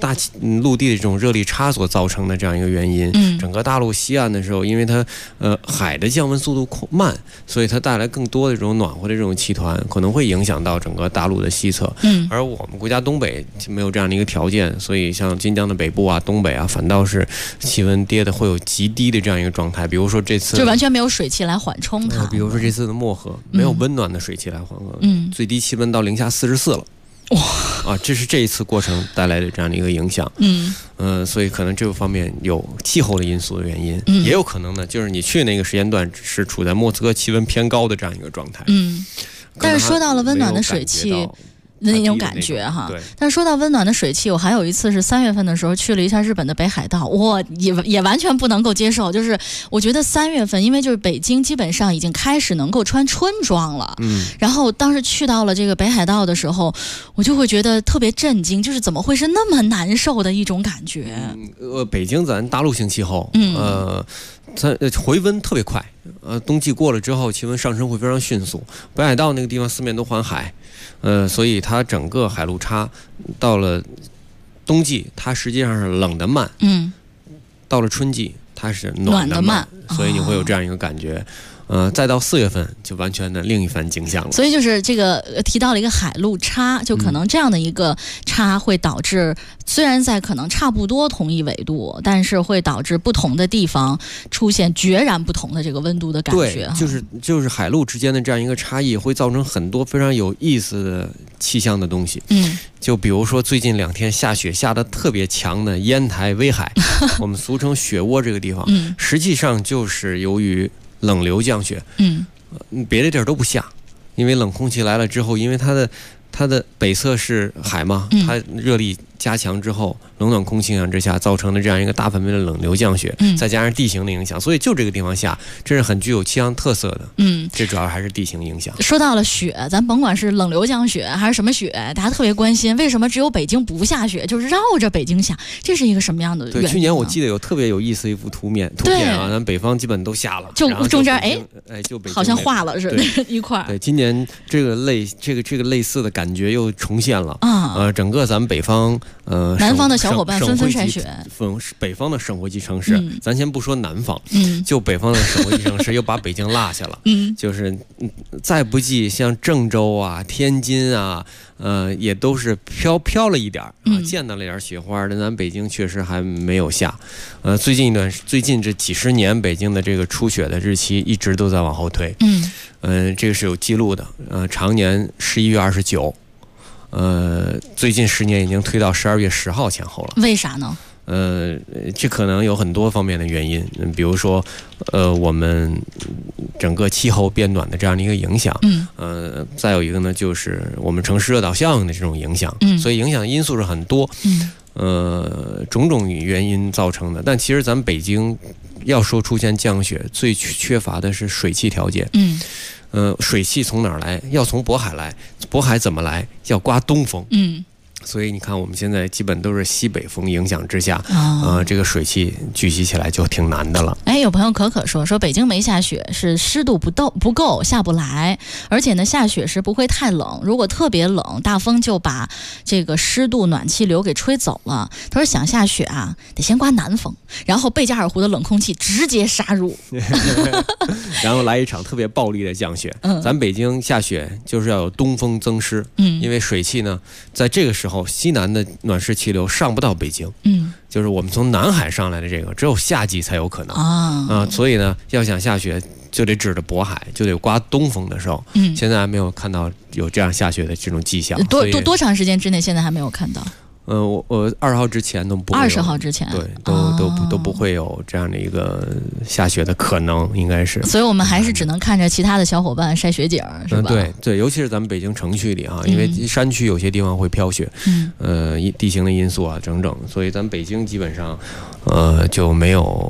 陆地的这种热力差所造成的这样一个原因。整个大陆西岸的时候，因为它海的降温速度慢，所以它带来更多的这种暖和的这种气团，可能会影响到整个大陆的西侧。而我们国家东北没有这样的一个条件，所以像晋江的北部啊、东北啊，反倒是气温跌的会有极低的这样一个状态。比如说这次就完全没有水汽来缓冲它。 比如说这次的漠河没有温暖的水汽来缓和，最低气温到零下44了。哇这是这一次过程带来的这样的一个影响。所以可能这个方面有气候的因素的原因，也有可能呢，就是你去那个时间段是处在莫斯科气温偏高的这样一个状态。 但是说到了温暖的水汽。那种感觉哈，但是说到温暖的水汽，我还有一次是3月份的时候去了一下日本的北海道，我也完全不能够接受，就是我觉得3月份，因为就是北京基本上已经开始能够穿春装了，然后当时去到了这个北海道的时候，我就会觉得特别震惊，就是怎么会是那么难受的一种感觉。 北京咱大陆性气候，它回温特别快，冬季过了之后，气温上升会非常迅速。北海道那个地方四面都环海，所以它整个海陆差到了冬季，它实际上是冷的慢，到了春季它是暖的慢，所以你会有这样一个感觉。再到4月份就完全的另一番景象了。 所以就是这个提到了一个海陆差，就可能这样的一个差会导致，虽然在可能差不多同一纬度，但是会导致不同的地方出现决然不同的这个温度的感觉。 对，就是海陆之间的这样一个差异，会造成很多非常有意思的气象的东西。就比如说最近2天下雪下得特别强的烟台威海，我们俗称雪窝这个地方，实际上就是由于冷流降雪，别的地儿都不下，因为冷空气来了之后，因为它的北侧是海嘛，它热力加强之后，冷暖空气影响之下造成的这样一个大范围的冷流降雪，再加上地形的影响，所以就这个地方下，这是很具有气象特色的。这主要还是地形影响。 说到了雪，咱甭管是冷流降雪还是什么雪，大家特别关心为什么只有北京不下雪，就是绕着北京下，这是一个什么样的原因呢？ 对，去年我记得有特别有意思的一幅图片啊，咱北方基本都下了， 就中间就北京好像化了似的一块。 对，今年这个类似的感觉又重现了啊。整个咱们北方南方的小伙伴纷纷晒雪， 北方的省会级城市，咱先不说南方，就北方的省会级城市又把北京落下了，就是再不济像郑州啊、天津啊，也都是飘了一点啊，见到了一点雪花，但咱北京确实还没有下。最近这几十年，北京的这个初雪的日期一直都在往后推，这个是有记录的，常年11月29。最近10年已经推到12月10号前后了。 为啥呢？ 这可能有很多方面的原因，比如说，我们整个气候变暖的这样的一个影响，再有一个呢，就是我们城市热岛效应的这种影响，所以影响因素是很多，种种原因造成的。但其实咱们北京要说出现降雪，最缺乏的是水汽条件，水汽从哪儿来？要从渤海来，渤海怎么来？要刮东风，所以你看，我们现在基本都是西北风影响之下，这个水汽聚集起来就挺难的了。 有朋友可说北京没下雪是湿度不够下不来，而且呢下雪时不会太冷，如果特别冷，大风就把这个湿度暖气流给吹走了。他说想下雪啊，得先刮南风，然后贝加尔湖的冷空气直接杀入， 然后来一场特别暴力的降雪。咱北京下雪就是要有东风增湿，因为水汽呢在这个时候西南的暖湿气流上不到北京，就是我们从南海上来的这个只有夏季才有可能所以呢要想下雪就得指着渤海，就得刮东风的时候，现在还没有看到有这样下雪的这种迹象。 多长时间之内现在还没有看到？ 我20号之前都不会有 ，20号之前对都不会有这样的一个下雪的可能，应该是。 所以我们还是只能看着其他的小伙伴晒雪景，是吧？ 对，尤其是咱们北京城区里啊，因为山区有些地方会飘雪，地形的因素啊整整，所以咱们北京基本上就没有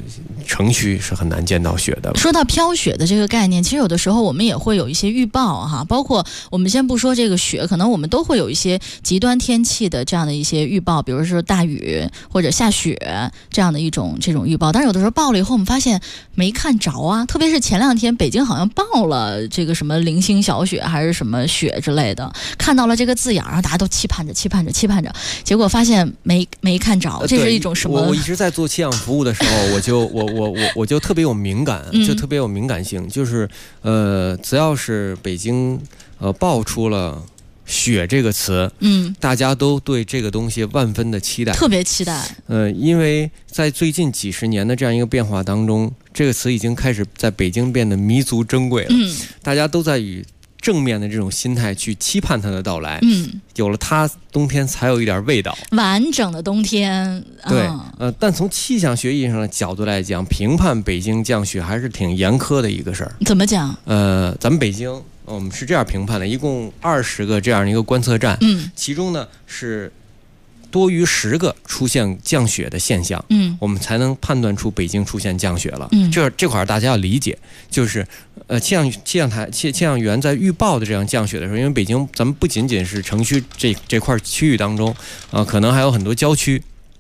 城区是很难见到雪的。 说到飘雪的这个概念，其实有的时候我们也会有一些预报哈，包括我们先不说这个雪，可能我们都会有一些极端天气的这样的一些预报，比如说大雨或者下雪这样的这种预报。但是有的时候报了以后，我们发现没看着啊，特别是前2天北京好像报了这个什么零星小雪还是什么雪之类的，看到了这个字眼，然后大家都期盼着，结果发现没看着，这是一种什么？ 我一直在做气象服务的时候，我就特别有敏感，就特别有敏感性，就是只要是北京爆出了雪这个词，大家都对这个东西万分的期待， 特别期待。 因为在最近几十年的这样一个变化当中，这个词已经开始在北京变得弥足珍贵了。大家都在以正面的这种心态去期盼它的到来。有了它，冬天才有一点味道， 完整的冬天。 对，但从气象学意义上的角度来讲，评判北京降雪还是挺严苛的一个事儿。 怎么讲？ 咱们北京。我们是这样评判的，一共20个这样的一个观测站，其中呢是多于10个出现降雪的现象，我们才能判断出北京出现降雪了。这块大家要理解，就是气象员在预报的这样降雪的时候，因为北京咱们不仅仅是城区这块区域当中，可能还有很多郊区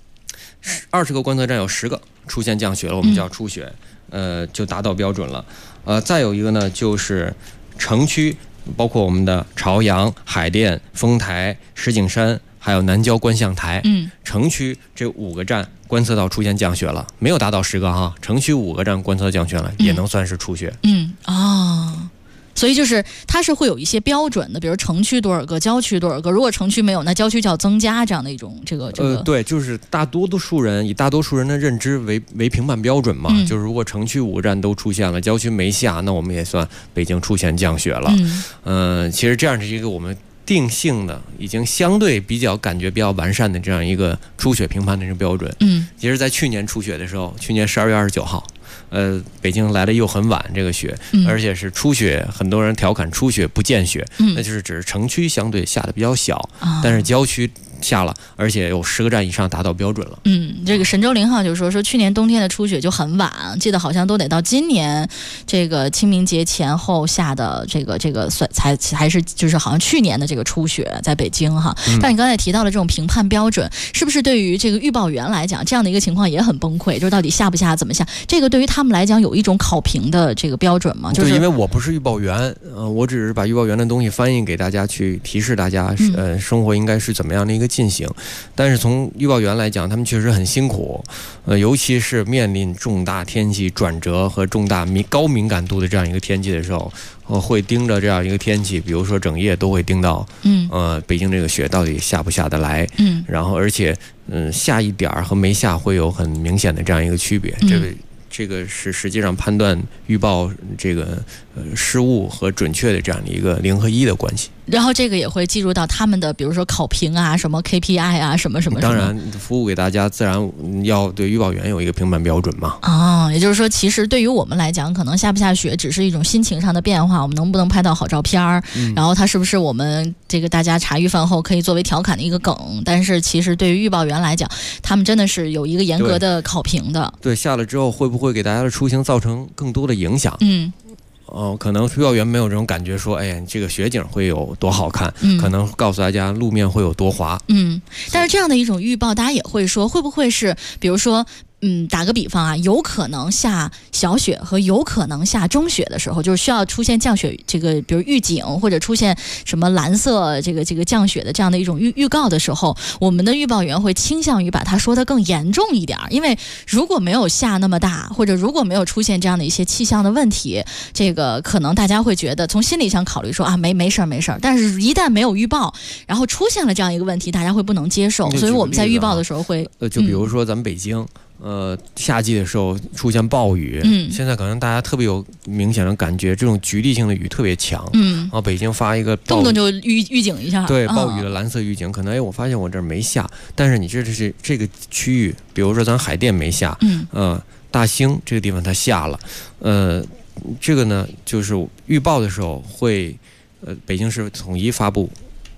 ，20个观测站有10个出现降雪了，我们叫初雪，就达到标准了。再有一个呢就是城区，包括我们的朝阳、海淀、丰台、石景山，还有南郊观象台。城区这5个站观测到出现降雪了，没有达到10个哈。城区5个站观测降雪了，也能算是初雪。 所以就是它是会有一些标准的，比如城区多少个，郊区多少个。如果城区没有，那郊区就要增加这样的一种这个。 对，就是以大多数人的认知为评判标准嘛。就是如果城区5个站都出现了，郊区没下，那我们也算北京出现降雪了。其实这样是一个我们定性的，已经相对感觉比较完善的这样一个初雪评判的这个标准。其实在去年初雪的时候，去年12月29号。北京来的又很晚，这个雪，而且是初雪，很多人调侃初雪不见雪，那就是指城区相对下的比较小，但是郊区下了，而且有10个站以上达到标准了。 这个神州0号就说去年冬天的初雪就很晚，记得好像都得到今年这个清明节前后下的这个算还是就是好像去年的这个初雪在北京哈。但你刚才提到了这种评判标准，是不是对于这个预报员来讲，这样的一个情况也很崩溃？就是到底下不下，怎么下？这个对于他们来讲有一种考评的这个标准吗？就是因为我不是预报员，我只是把预报员的东西翻译给大家，去提示大家，生活应该是怎么样的一个进行。但是从预报员来讲，他们确实很辛苦，尤其是面临重大天气转折和重大高敏感度的这样一个天气的时候，会盯着这样一个天气，比如说整夜都会盯到，北京这个雪到底下不下得来，然后而且下一点和没下会有很明显的这样一个区别，这个是实际上判断预报这个失误和准确的这样的一个0和1的关系。 然后这个也会计入到他们的，比如说考评啊，什么 KPI 啊，什么。 当然，服务给大家，自然要对预报员有一个评判标准嘛。 也就是说，其实对于我们来讲，可能下不下雪只是一种心情上的变化，我们能不能拍到好照片然后它是不是我们这个大家茶余饭后可以作为调侃的一个梗？但是其实对于预报员来讲，他们真的是有一个严格的考评的。 对，下了之后会不会给大家的出行造成更多的影响？可能预报员没有这种感觉说，这个雪景会有多好看，可能告诉大家路面会有多滑。 但是这样的一种预报，大家也会说，会不会是，比如说，打个比方啊，有可能下小雪和有可能下中雪的时候，就是需要出现降雪这个，比如预警或者出现什么蓝色这个降雪的这样的一种预告的时候，我们的预报员会倾向于把它说得更严重一点，因为如果没有下那么大，或者如果没有出现这样的一些气象的问题，这个可能大家会觉得从心理上考虑说没事儿，但是一旦没有预报，然后出现了这样一个问题，大家会不能接受，所以我们在预报的时候会就比如说咱们北京。夏季的时候出现暴雨，现在可能大家特别有明显的感觉，这种局地性的雨特别强，然后北京发一个动不动就预警一下， 对，暴雨的蓝色预警，可能我发现我这儿没下，但是你这是这个区域，比如说咱海淀没下，大兴这个地方它下了，这个呢就是预报的时候会，北京市统一发布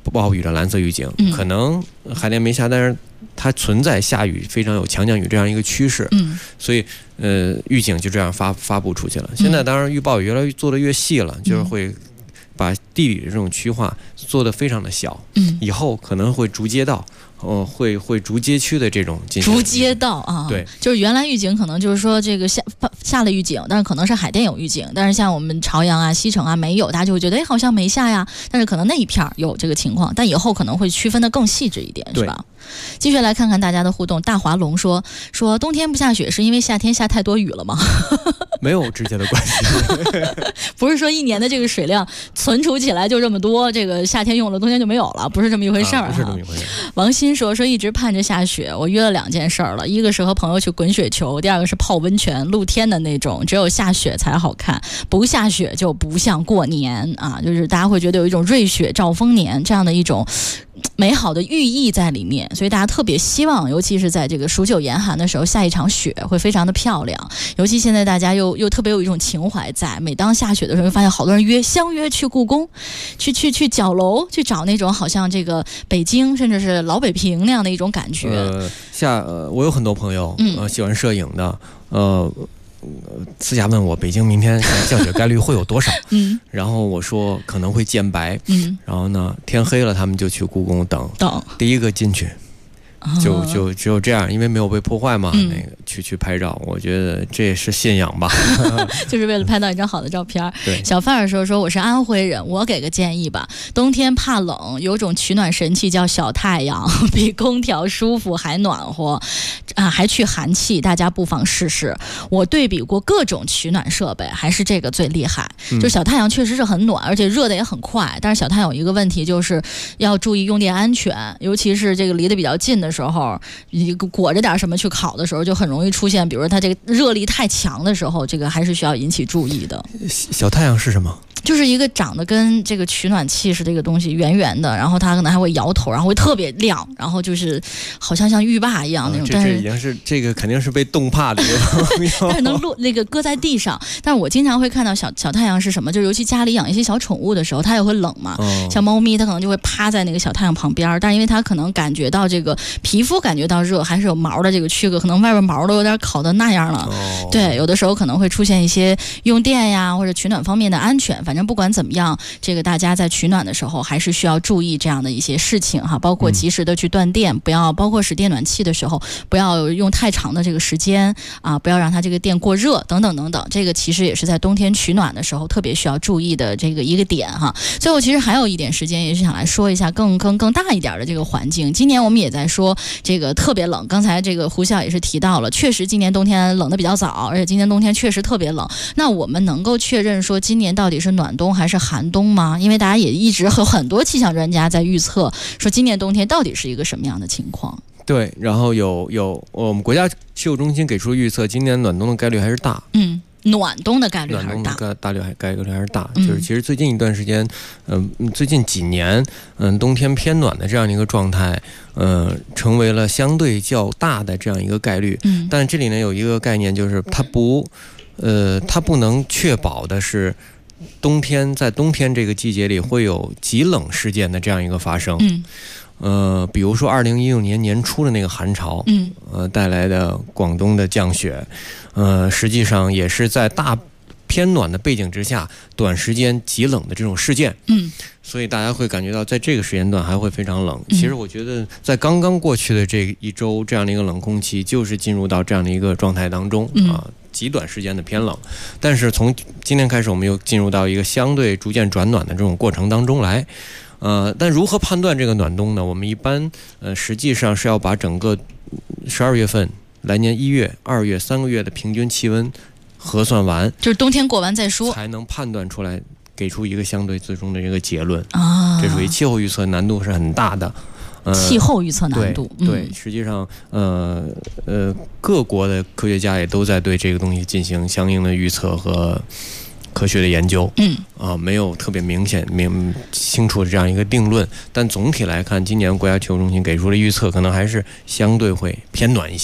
暴雨的蓝色预警，可能海淀没下，但是它存在下雨非常有强降雨这样一个趋势，所以预警就这样发布出去了。现在当然预报越来越做得越细了，就是会把地理的这种区划做得非常的小，以后可能会逐街道。会逐街区的这种进行逐街道啊， 对， 就是原来预警可能就是说这个下了预警，但是可能是海淀有预警，但是像我们朝阳啊、西城啊没有，大家就会觉得好像没下呀，但是可能那一片有这个情况，但以后可能会区分的更细致一点，是吧？继续来看看大家的互动。大华龙说冬天不下雪是因为夏天下太多雨了吗？ 没有直接的关系， 不是说一年的这个水量存储起来就这么多，这个夏天用了冬天就没有了，不是这么一回事儿， 不是这么一回事。 王鑫说一直盼着下雪，我约了2件事了，一个是和朋友去滚雪球，第二个是泡温泉，露天的那种，只有下雪才好看，不下雪就不像过年啊，就是大家会觉得有一种瑞雪兆丰年这样的一种美好的寓意在里面，所以大家特别希望，尤其是在这个数9严寒的时候下一场雪会非常的漂亮。尤其现在大家又特别有一种情怀在，每当下雪的时候，会发现好多人相约去故宫，去角楼去找那种好像这个北京甚至是老北平那样的一种感觉。 我有很多朋友喜欢摄影的，私下问我北京明天降雪概率会有多少，然后我说可能会见白，然后呢天黑了他们就去故宫等第一个进去，就只有这样，因为没有被破坏嘛，那个去拍照，我觉得这也是信仰吧， 就是为了拍到一张好的照片。 对， 小范儿说我是安徽人，我给个建议吧，冬天怕冷，有种取暖神器叫小太阳，比空调舒服还暖和啊，还去寒气，大家不妨试试。我对比过各种取暖设备，还是这个最厉害。就小太阳确实是很暖，而且热的也很快，但是小太阳有一个问题，就是要注意用电安全，尤其是这个离得比较近的时候，裹着点什么去烤的时候，就很容易出现，比如它这个热力太强的时候，这个还是需要引起注意的。 小太阳是什么？ 就是一个长得跟这个取暖器似的一个东西，圆圆的，然后它可能还会摇头，然后会特别亮，然后就是好像浴霸一样那种。 这已经是这个肯定是被冻怕的但是能那个搁在地上。但是我经常会看到小太阳是什么，就是尤其家里养一些小宠物的时候，它也会冷嘛。像猫咪，它可能就会趴在那个小太阳旁边，但是因为它可能感觉到这个皮肤感觉到热，还是有毛的这个区隔，可能外边毛都有点烤的那样了。对，有的时候可能会出现一些用电呀或者取暖方面的安全。反正不管怎么样，这个大家在取暖的时候还是需要注意这样的一些事情哈，包括及时的去断电，不要包括使电暖器的时候不要用太长的这个时间啊，不要让它这个电过热等等等等。这个其实也是在冬天取暖的时候特别需要注意的这个一个点哈。最后其实还有一点时间，也是想来说一下更大一点的这个环境。今年我们也在说这个特别冷，刚才这个胡笑也是提到了，确实今年冬天冷得比较早，而且今年冬天确实特别冷。那我们能够确认说今年到底是暖冬还是寒冬吗？因为大家也一直有很多气象专家在预测说今年冬天到底是一个什么样的情况。 对，然后有我们国家气象中心给出预测，今年暖冬的概率还是大。 暖冬的概率还是大， 概率还是大。就是其实最近一段时间，最近几年，冬天偏暖的这样一个状态，成为了相对较大的这样一个概率。但这里呢有一个概念，就是它不能确保的是在冬天这个季节里会有极冷事件的这样一个发生。比如说2016年年初的那个寒潮，带来的广东的降雪，实际上也是在大偏暖的背景之下，短时间极冷的这种事件。所以大家会感觉到在这个时间段还会非常冷。其实我觉得在刚刚过去的这一周，这样的一个冷空气就是进入到这样的一个状态当中啊，极短时间的偏冷。但是从今天开始，我们又进入到一个相对逐渐转暖的这种过程当中来。但如何判断这个暖冬呢？我们一般实际上是要把整个12月份、来年1月、2月3个月的平均气温核算完， 就是冬天过完再说， 才能判断出来，给出一个相对最终的这个结论啊。这属于气候预测难度是很大的。 气候预测难度， 对，实际上各国的科学家也都在对这个东西进行相应的预测和科学的研究。没有特别清楚的这样一个定论，但总体来看，今年国家气候中心给出的预测可能还是相对会偏暖一些。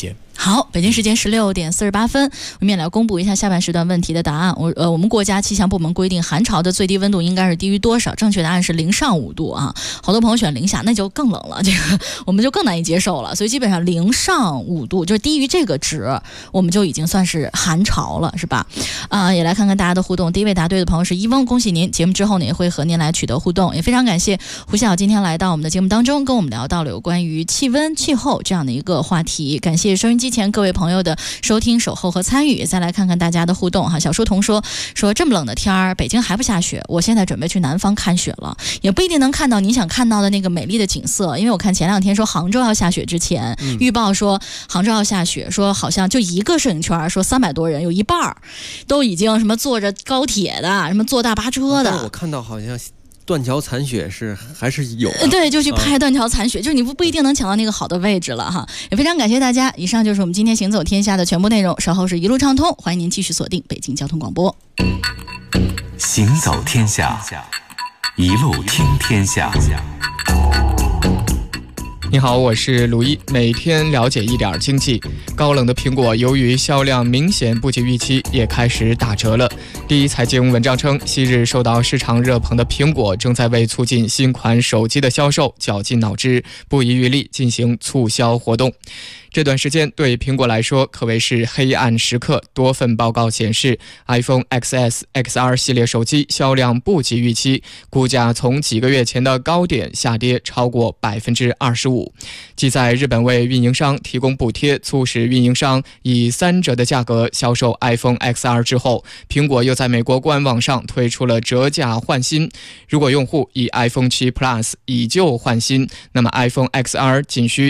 好，北京时间16点48分，我们也来公布一下下半时段问题的答案。我们国家气象部门规定，寒潮的最低温度应该是低于多少？正确答案是零上5度啊。好多朋友选零下，那就更冷了，这个我们就更难以接受了。所以基本上零上5度，就是低于这个值，我们就已经算是寒潮了，是吧？也来看看大家的互动。第一位答对的朋友是伊翁，恭喜您！节目之后呢，也会和您来取得互动，也非常感谢胡晓今天来到我们的节目当中，跟我们聊到了有关于气温、气候这样的一个话题。感谢收音机前各位朋友的收听、守候和参与。再来看看大家的互动哈。小书童说这么冷的天儿，北京还不下雪，我现在准备去南方看雪了，也不一定能看到你想看到的那个美丽的景色，因为我看前2天说杭州要下雪之前，预报说杭州要下雪，说好像就一个摄影圈，说300多人，有一半都已经什么坐着高铁的，什么坐大巴车的。 我看到好像断桥残雪还是有的， 对，就去拍断桥残雪，就是你不一定能抢到那个好的位置了哈。也非常感谢大家，以上就是我们今天行走天下的全部内容，稍后是一路畅通，欢迎您继续锁定北京交通广播。 行走天下，一路听天下。 你好，我是鲁一，每天了解一点经济。高冷的苹果由于销量明显不及预期，也开始打折了。第一财经文章称，昔日受到市场热捧的苹果正在为促进新款手机的销售绞尽脑汁，不遗余力进行促销活动。这段时间对苹果来说可谓是黑暗时刻，多份报告显示 iPhone XS、XR 系列手机销量不及预期，股价从几个月前的高点下跌超过 25%。继在日本为运营商提供补贴，促使运营商以3折的价格销售 iPhone XR 之后，苹果又在美国官网上推出了折价换新。如果用户以 iPhone 7 Plus 以旧换新，那么 iPhone XR 仅需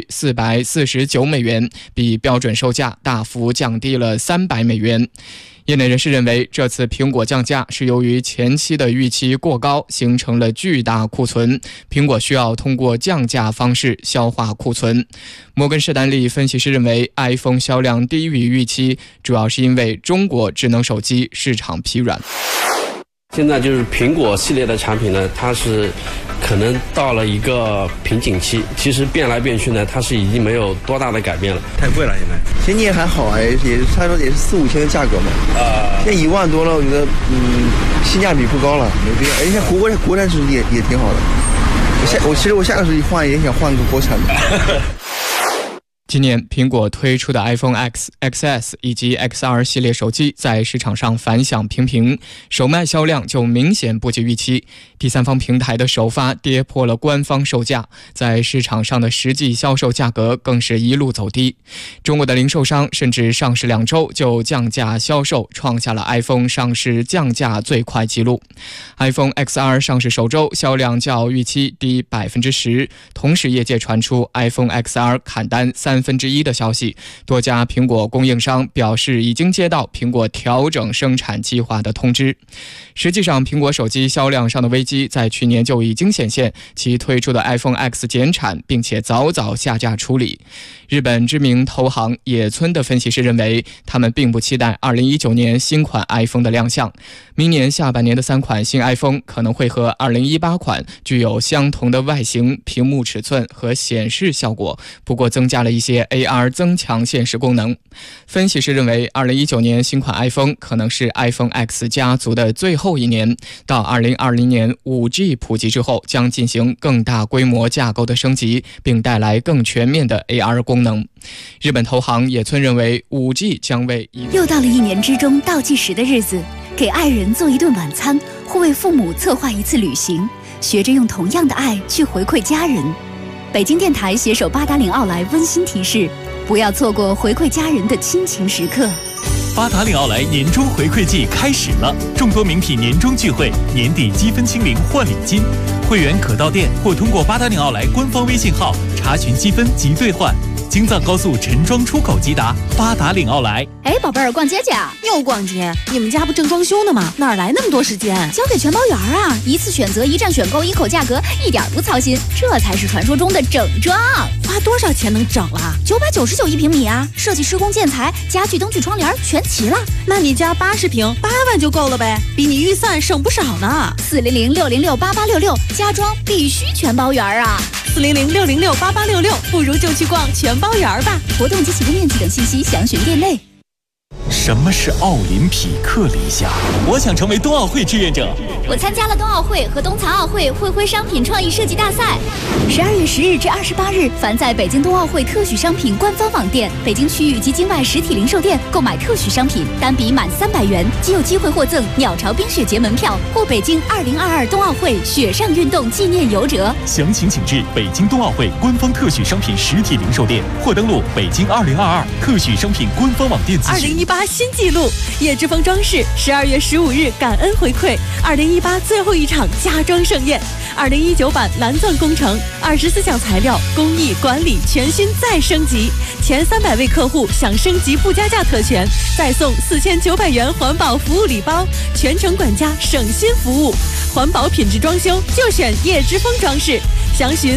449美元，比标准售价大幅降低了300美元。业内人士认为，这次苹果降价是由于前期的预期过高，形成了巨大库存，苹果需要通过降价方式消化库存。摩根士丹利分析师认为 iPhone 销量低于预期，主要是因为中国智能手机市场疲软。 现在就是苹果系列的产品呢，它是可能到了一个瓶颈期，其实变来变去呢，它是已经没有多大的改变了。 太贵了现在。前几年还好啊，也是差不多也是4、5千的价格嘛。现在1万多了，我觉得性价比不高了，没必要。而且国产手机也挺好的。其实我下个手机换也想换个国产的。 今年苹果推出的 iPhone X、XS 以及 XR 系列手机在市场上反响平平，首卖销量就明显不及预期。第三方平台的首发跌破了官方售价，在市场上的实际销售价格更是一路走低。中国的零售商甚至上市2周就降价销售，创下了 iPhone 上市降价最快纪录。iPhone XR 上市首周销量较预期低 10%， 同时业界传出 iPhone XR 砍单1/3的消息，多家苹果供应商表示已经接到苹果调整生产计划的通知。实际上，苹果手机销量上的危机在去年就已经显现，其推出的 iPhone X 减产，并且早早下架处理。日本知名投行野村的分析师认为，他们并不期待2019年新款 iPhone 的亮相，明年下半年的3款新 iPhone 可能会和2018款具有相同的外形、屏幕尺寸和显示效果，不过增加了一些AR 增强现实功能。分析师认为，2019年新款 iPhone 可能是 iPhone X 家族的最后一年，到2020年 5G 普及之后，将进行更大规模架构的升级，并带来更全面的 AR 功能。日本投行野村认为 5G 将为又到了1年之中倒计时的日子，给爱人做一顿晚餐，或为父母策划一次旅行，学着用同样的爱去回馈家人。北京电台携手八达岭奥莱温馨提示，不要错过回馈家人的亲情时刻。 八达岭奥莱年终回馈季开始了，众多名品年终聚会，年底积分清零换礼金，会员可到店或通过八达岭奥莱官方微信号查询积分及兑换。京藏高速陈庄出口即达，八达岭奥莱。 哎，宝贝儿，逛街去啊？ 又逛街？你们家不正装修呢吗？哪来那么多时间？ 交给全包园啊！一次选择，一站选购，一口价格，一点不操心，这才是传说中的整装。 花多少钱能整了 ？999一平米啊！设计、施工、建材、家具、灯具、窗帘全齐了。 那你家80平8万就够了呗，比你预算省不少呢。 400-606-8866，家装必须全包园啊！ 400-606-8866，不如就去逛全包园吧。 活动及起步面积等信息详询店内。 什么是奥林匹克理想？ 我想成为冬奥会志愿者。 我参加了冬奥会和冬残奥会会徽商品创意设计大赛。12月10日至28日，凡在北京冬奥会特许商品官方网店、北京区域及境外实体零售店购买特许商品，单笔满300元，即有机会获赠鸟巢冰雪节门票或北京2022冬奥会雪上运动纪念游折。 详情请至北京冬奥会官方特许商品实体零售店，或登录北京2022特许商品官方网店咨询。 2018新纪录，叶之峰装饰12月15日感恩回馈2018最后一场家装盛宴，2019版蓝钻工程24项材料工艺管理全新再升级，前300位客户享升级不加价特权，再送4900元环保服务礼包，全程管家省心服务，环保品质装修就选叶之峰装饰，详询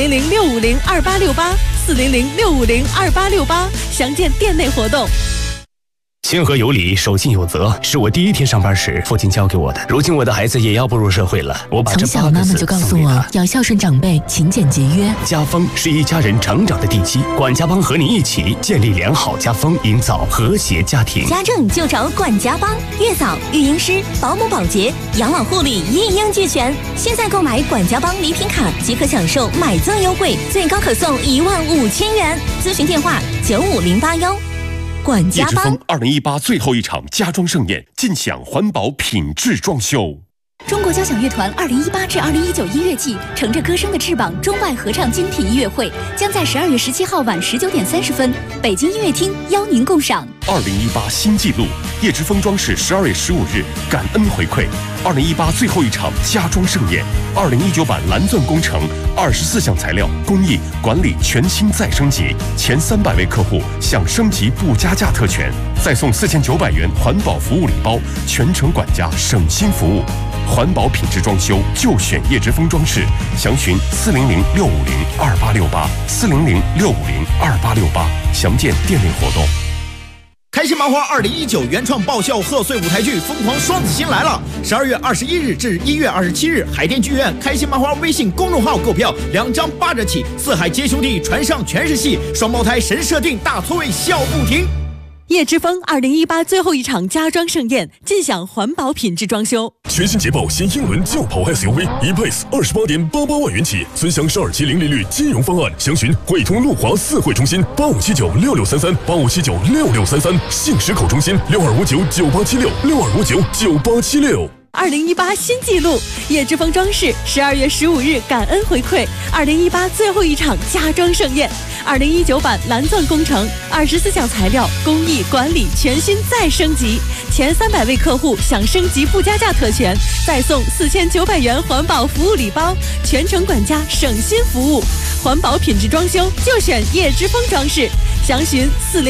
400-650-2868，400-650-2868，详见店内活动。 谦和有礼，守信有责，是我第一天上班时父亲教给我的。如今我的孩子也要步入社会了，我把这从小妈妈就告诉我要孝顺长辈，勤俭节约。 家风是一家人成长的地基，管家帮和你一起建立良好家风，营造和谐家庭。 家政就找管家帮，月嫂、育婴师、保姆、保洁、养老护理一应俱全。现在购买管家帮礼品卡即可享受买赠优惠，最高可送15000元。咨询电话95081。管家帮。 2018最后一场家装盛宴，尽享环保品质装修。 中国交响乐团2018至2019音乐季乘着歌声的翅膀中外合唱精品音乐会，将在12月17号晚19点30分，北京音乐厅邀您共赏。 2018新纪录，叶之峰装饰12月15日感恩回馈2018最后一场家装盛宴，2019版蓝钻工程24项材料工艺管理全新再升级，前300位客户享升级不加价特权，再送4900元环保服务礼包，全程管家省心服务。环保品质装修就选叶之峰装饰，详询400-650-2868，400-650-2868，详见店内活动。 开心麻花2019原创爆笑贺岁舞台剧《疯狂双子星》来了！12月21日至1月27日，海淀剧院开心麻花微信公众号购票，2张8折起。四海皆兄弟，船上全是戏，双胞胎神设定，大错位笑不停。 叶之峰2018最后一场家装盛宴，尽享环保品质装修。 全新捷豹新英伦轿跑 SUV E-Pace 28.88万元起，尊享12期零利率金融方案，详询汇通路华4汇中心85796633，85796633，信实口中心62599876，62599876。 2018新纪录，叶之峰装饰12月15日感恩回馈2018最后一场家装盛宴，2019版蓝钻工程24项材料工艺管理全新再升级，前300位客户享升级不加价特权，再送4900元环保服务礼包，全程管家省心服务，环保品质装修就选叶之峰装饰，详询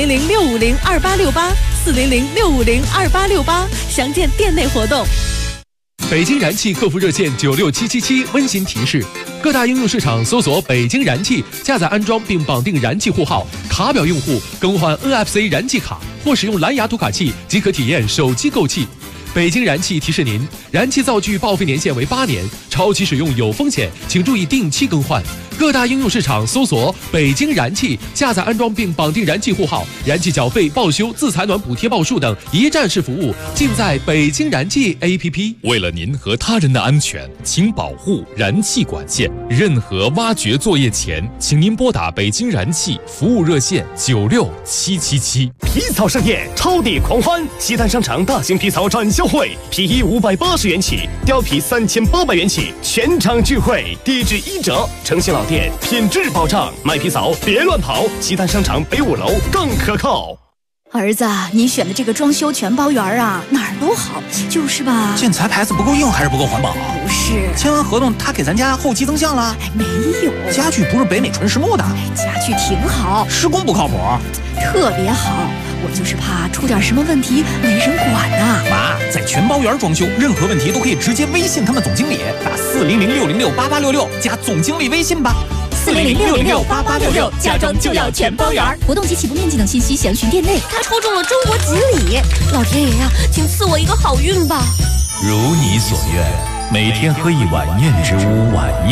400-650-2868，400-650-2868，详见店内活动。 北京燃气客服热线96777温馨提示：各大应用市场搜索北京燃气，下载安装并绑定燃气户号，卡表用户更换 NFC 燃气卡或使用蓝牙读卡器即可体验手机购气。北京燃气提示您，燃气灶具报废年限为8年，超期使用有风险，请注意定期更换。各大应用市场搜索北京燃气，下载安装并绑定燃气户号，燃气缴费、报修、自采暖补贴报数等一站式服务尽在北京燃气 APP。 为了您和他人的安全，请保护燃气管线。任何挖掘作业前，请您拨打北京燃气服务热线96777。 皮草盛宴，超抵狂欢！西单商场大型皮草展销会，皮衣580元起，貂皮3800元起，全场聚会，低至1折，诚信老店，品质保障，卖皮草别乱跑，西单商场北5楼更可靠。 儿子，你选的这个装修全包园啊，哪儿都好，就是吧？ 建材牌子不够硬还是不够环保？ 不是， 签完合同他给咱家后期增项了？ 没有， 家具不是北美纯实木的， 家具挺好， 施工不靠谱， 特别好。我就是怕出点什么问题没人管呐。 妈，在全包园装修，任何问题都可以直接微信他们总经理，打400-606-8866加总经理微信吧。 400-606-8866，家装就要全包圆。活动及起步面积等信息详询店内。他抽中了中国锦鲤，老天爷呀，请赐我一个好运吧！ 如你所愿，每天喝一碗燕之屋晚宴。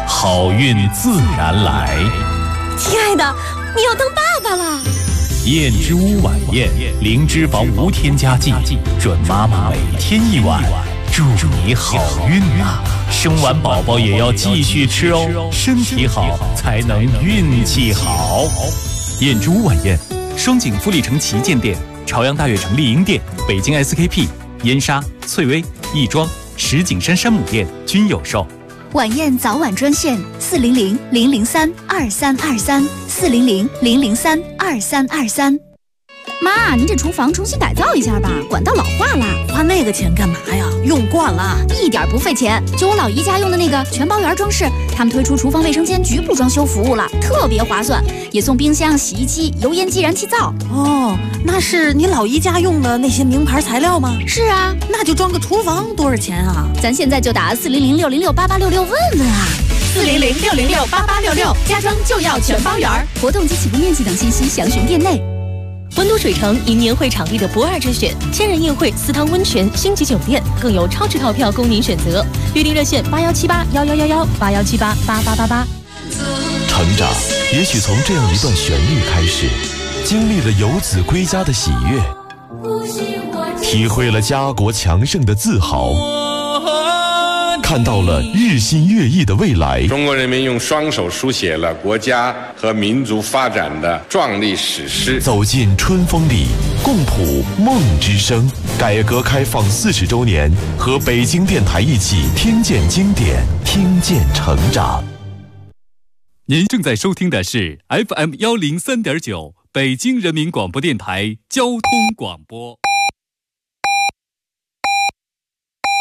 好运自然来。 亲爱的，你要当爸爸了。 燕之屋晚宴，零脂肪无添加剂，准妈妈每天1碗，祝你好运啊！生完宝宝也要继续吃哦，身体好才能运气好。燕之屋晚宴，双井富力城旗舰店、朝阳大悦城丽婴店、北京 SKP、燕莎、翠微、亦庄、石景山山姆店均有售。 晚宴早晚专线400-003-2323，400-003-2323。妈，您这厨房重新改造一下吧，管道老化了。 花那个钱干嘛呀？用惯了， 一点不费钱。就我老姨家用的那个全包圆装饰，他们推出厨房卫生间局部装修服务了，特别划算，也送冰箱、洗衣机、油烟机、燃气灶。 哦，那是你老姨家用的那些名牌材料吗？ 是啊， 那就装个厨房多少钱啊？ 咱现在就打400-606-8866问问啊。 400-606-8866，家装就要全包圆。 活动及起步面积等信息详询店内。 温都水城迎年会场地的不二之选，千人宴会、4汤温泉、星级酒店，更有超值套票供您选择。预订热线81781111，8178888888。 成长也许从这样一段旋律开始，经历了游子归家的喜悦，体会了家国强盛的自豪，看到了日新月异的未来。 中国人民用双手书写了国家和民族发展的壮丽史诗。 走进春风里，共谱梦之声。改革开放40周年，和北京电台一起听见经典，听见成长。 您正在收听的是 FM103.9北京人民广播电台交通广播。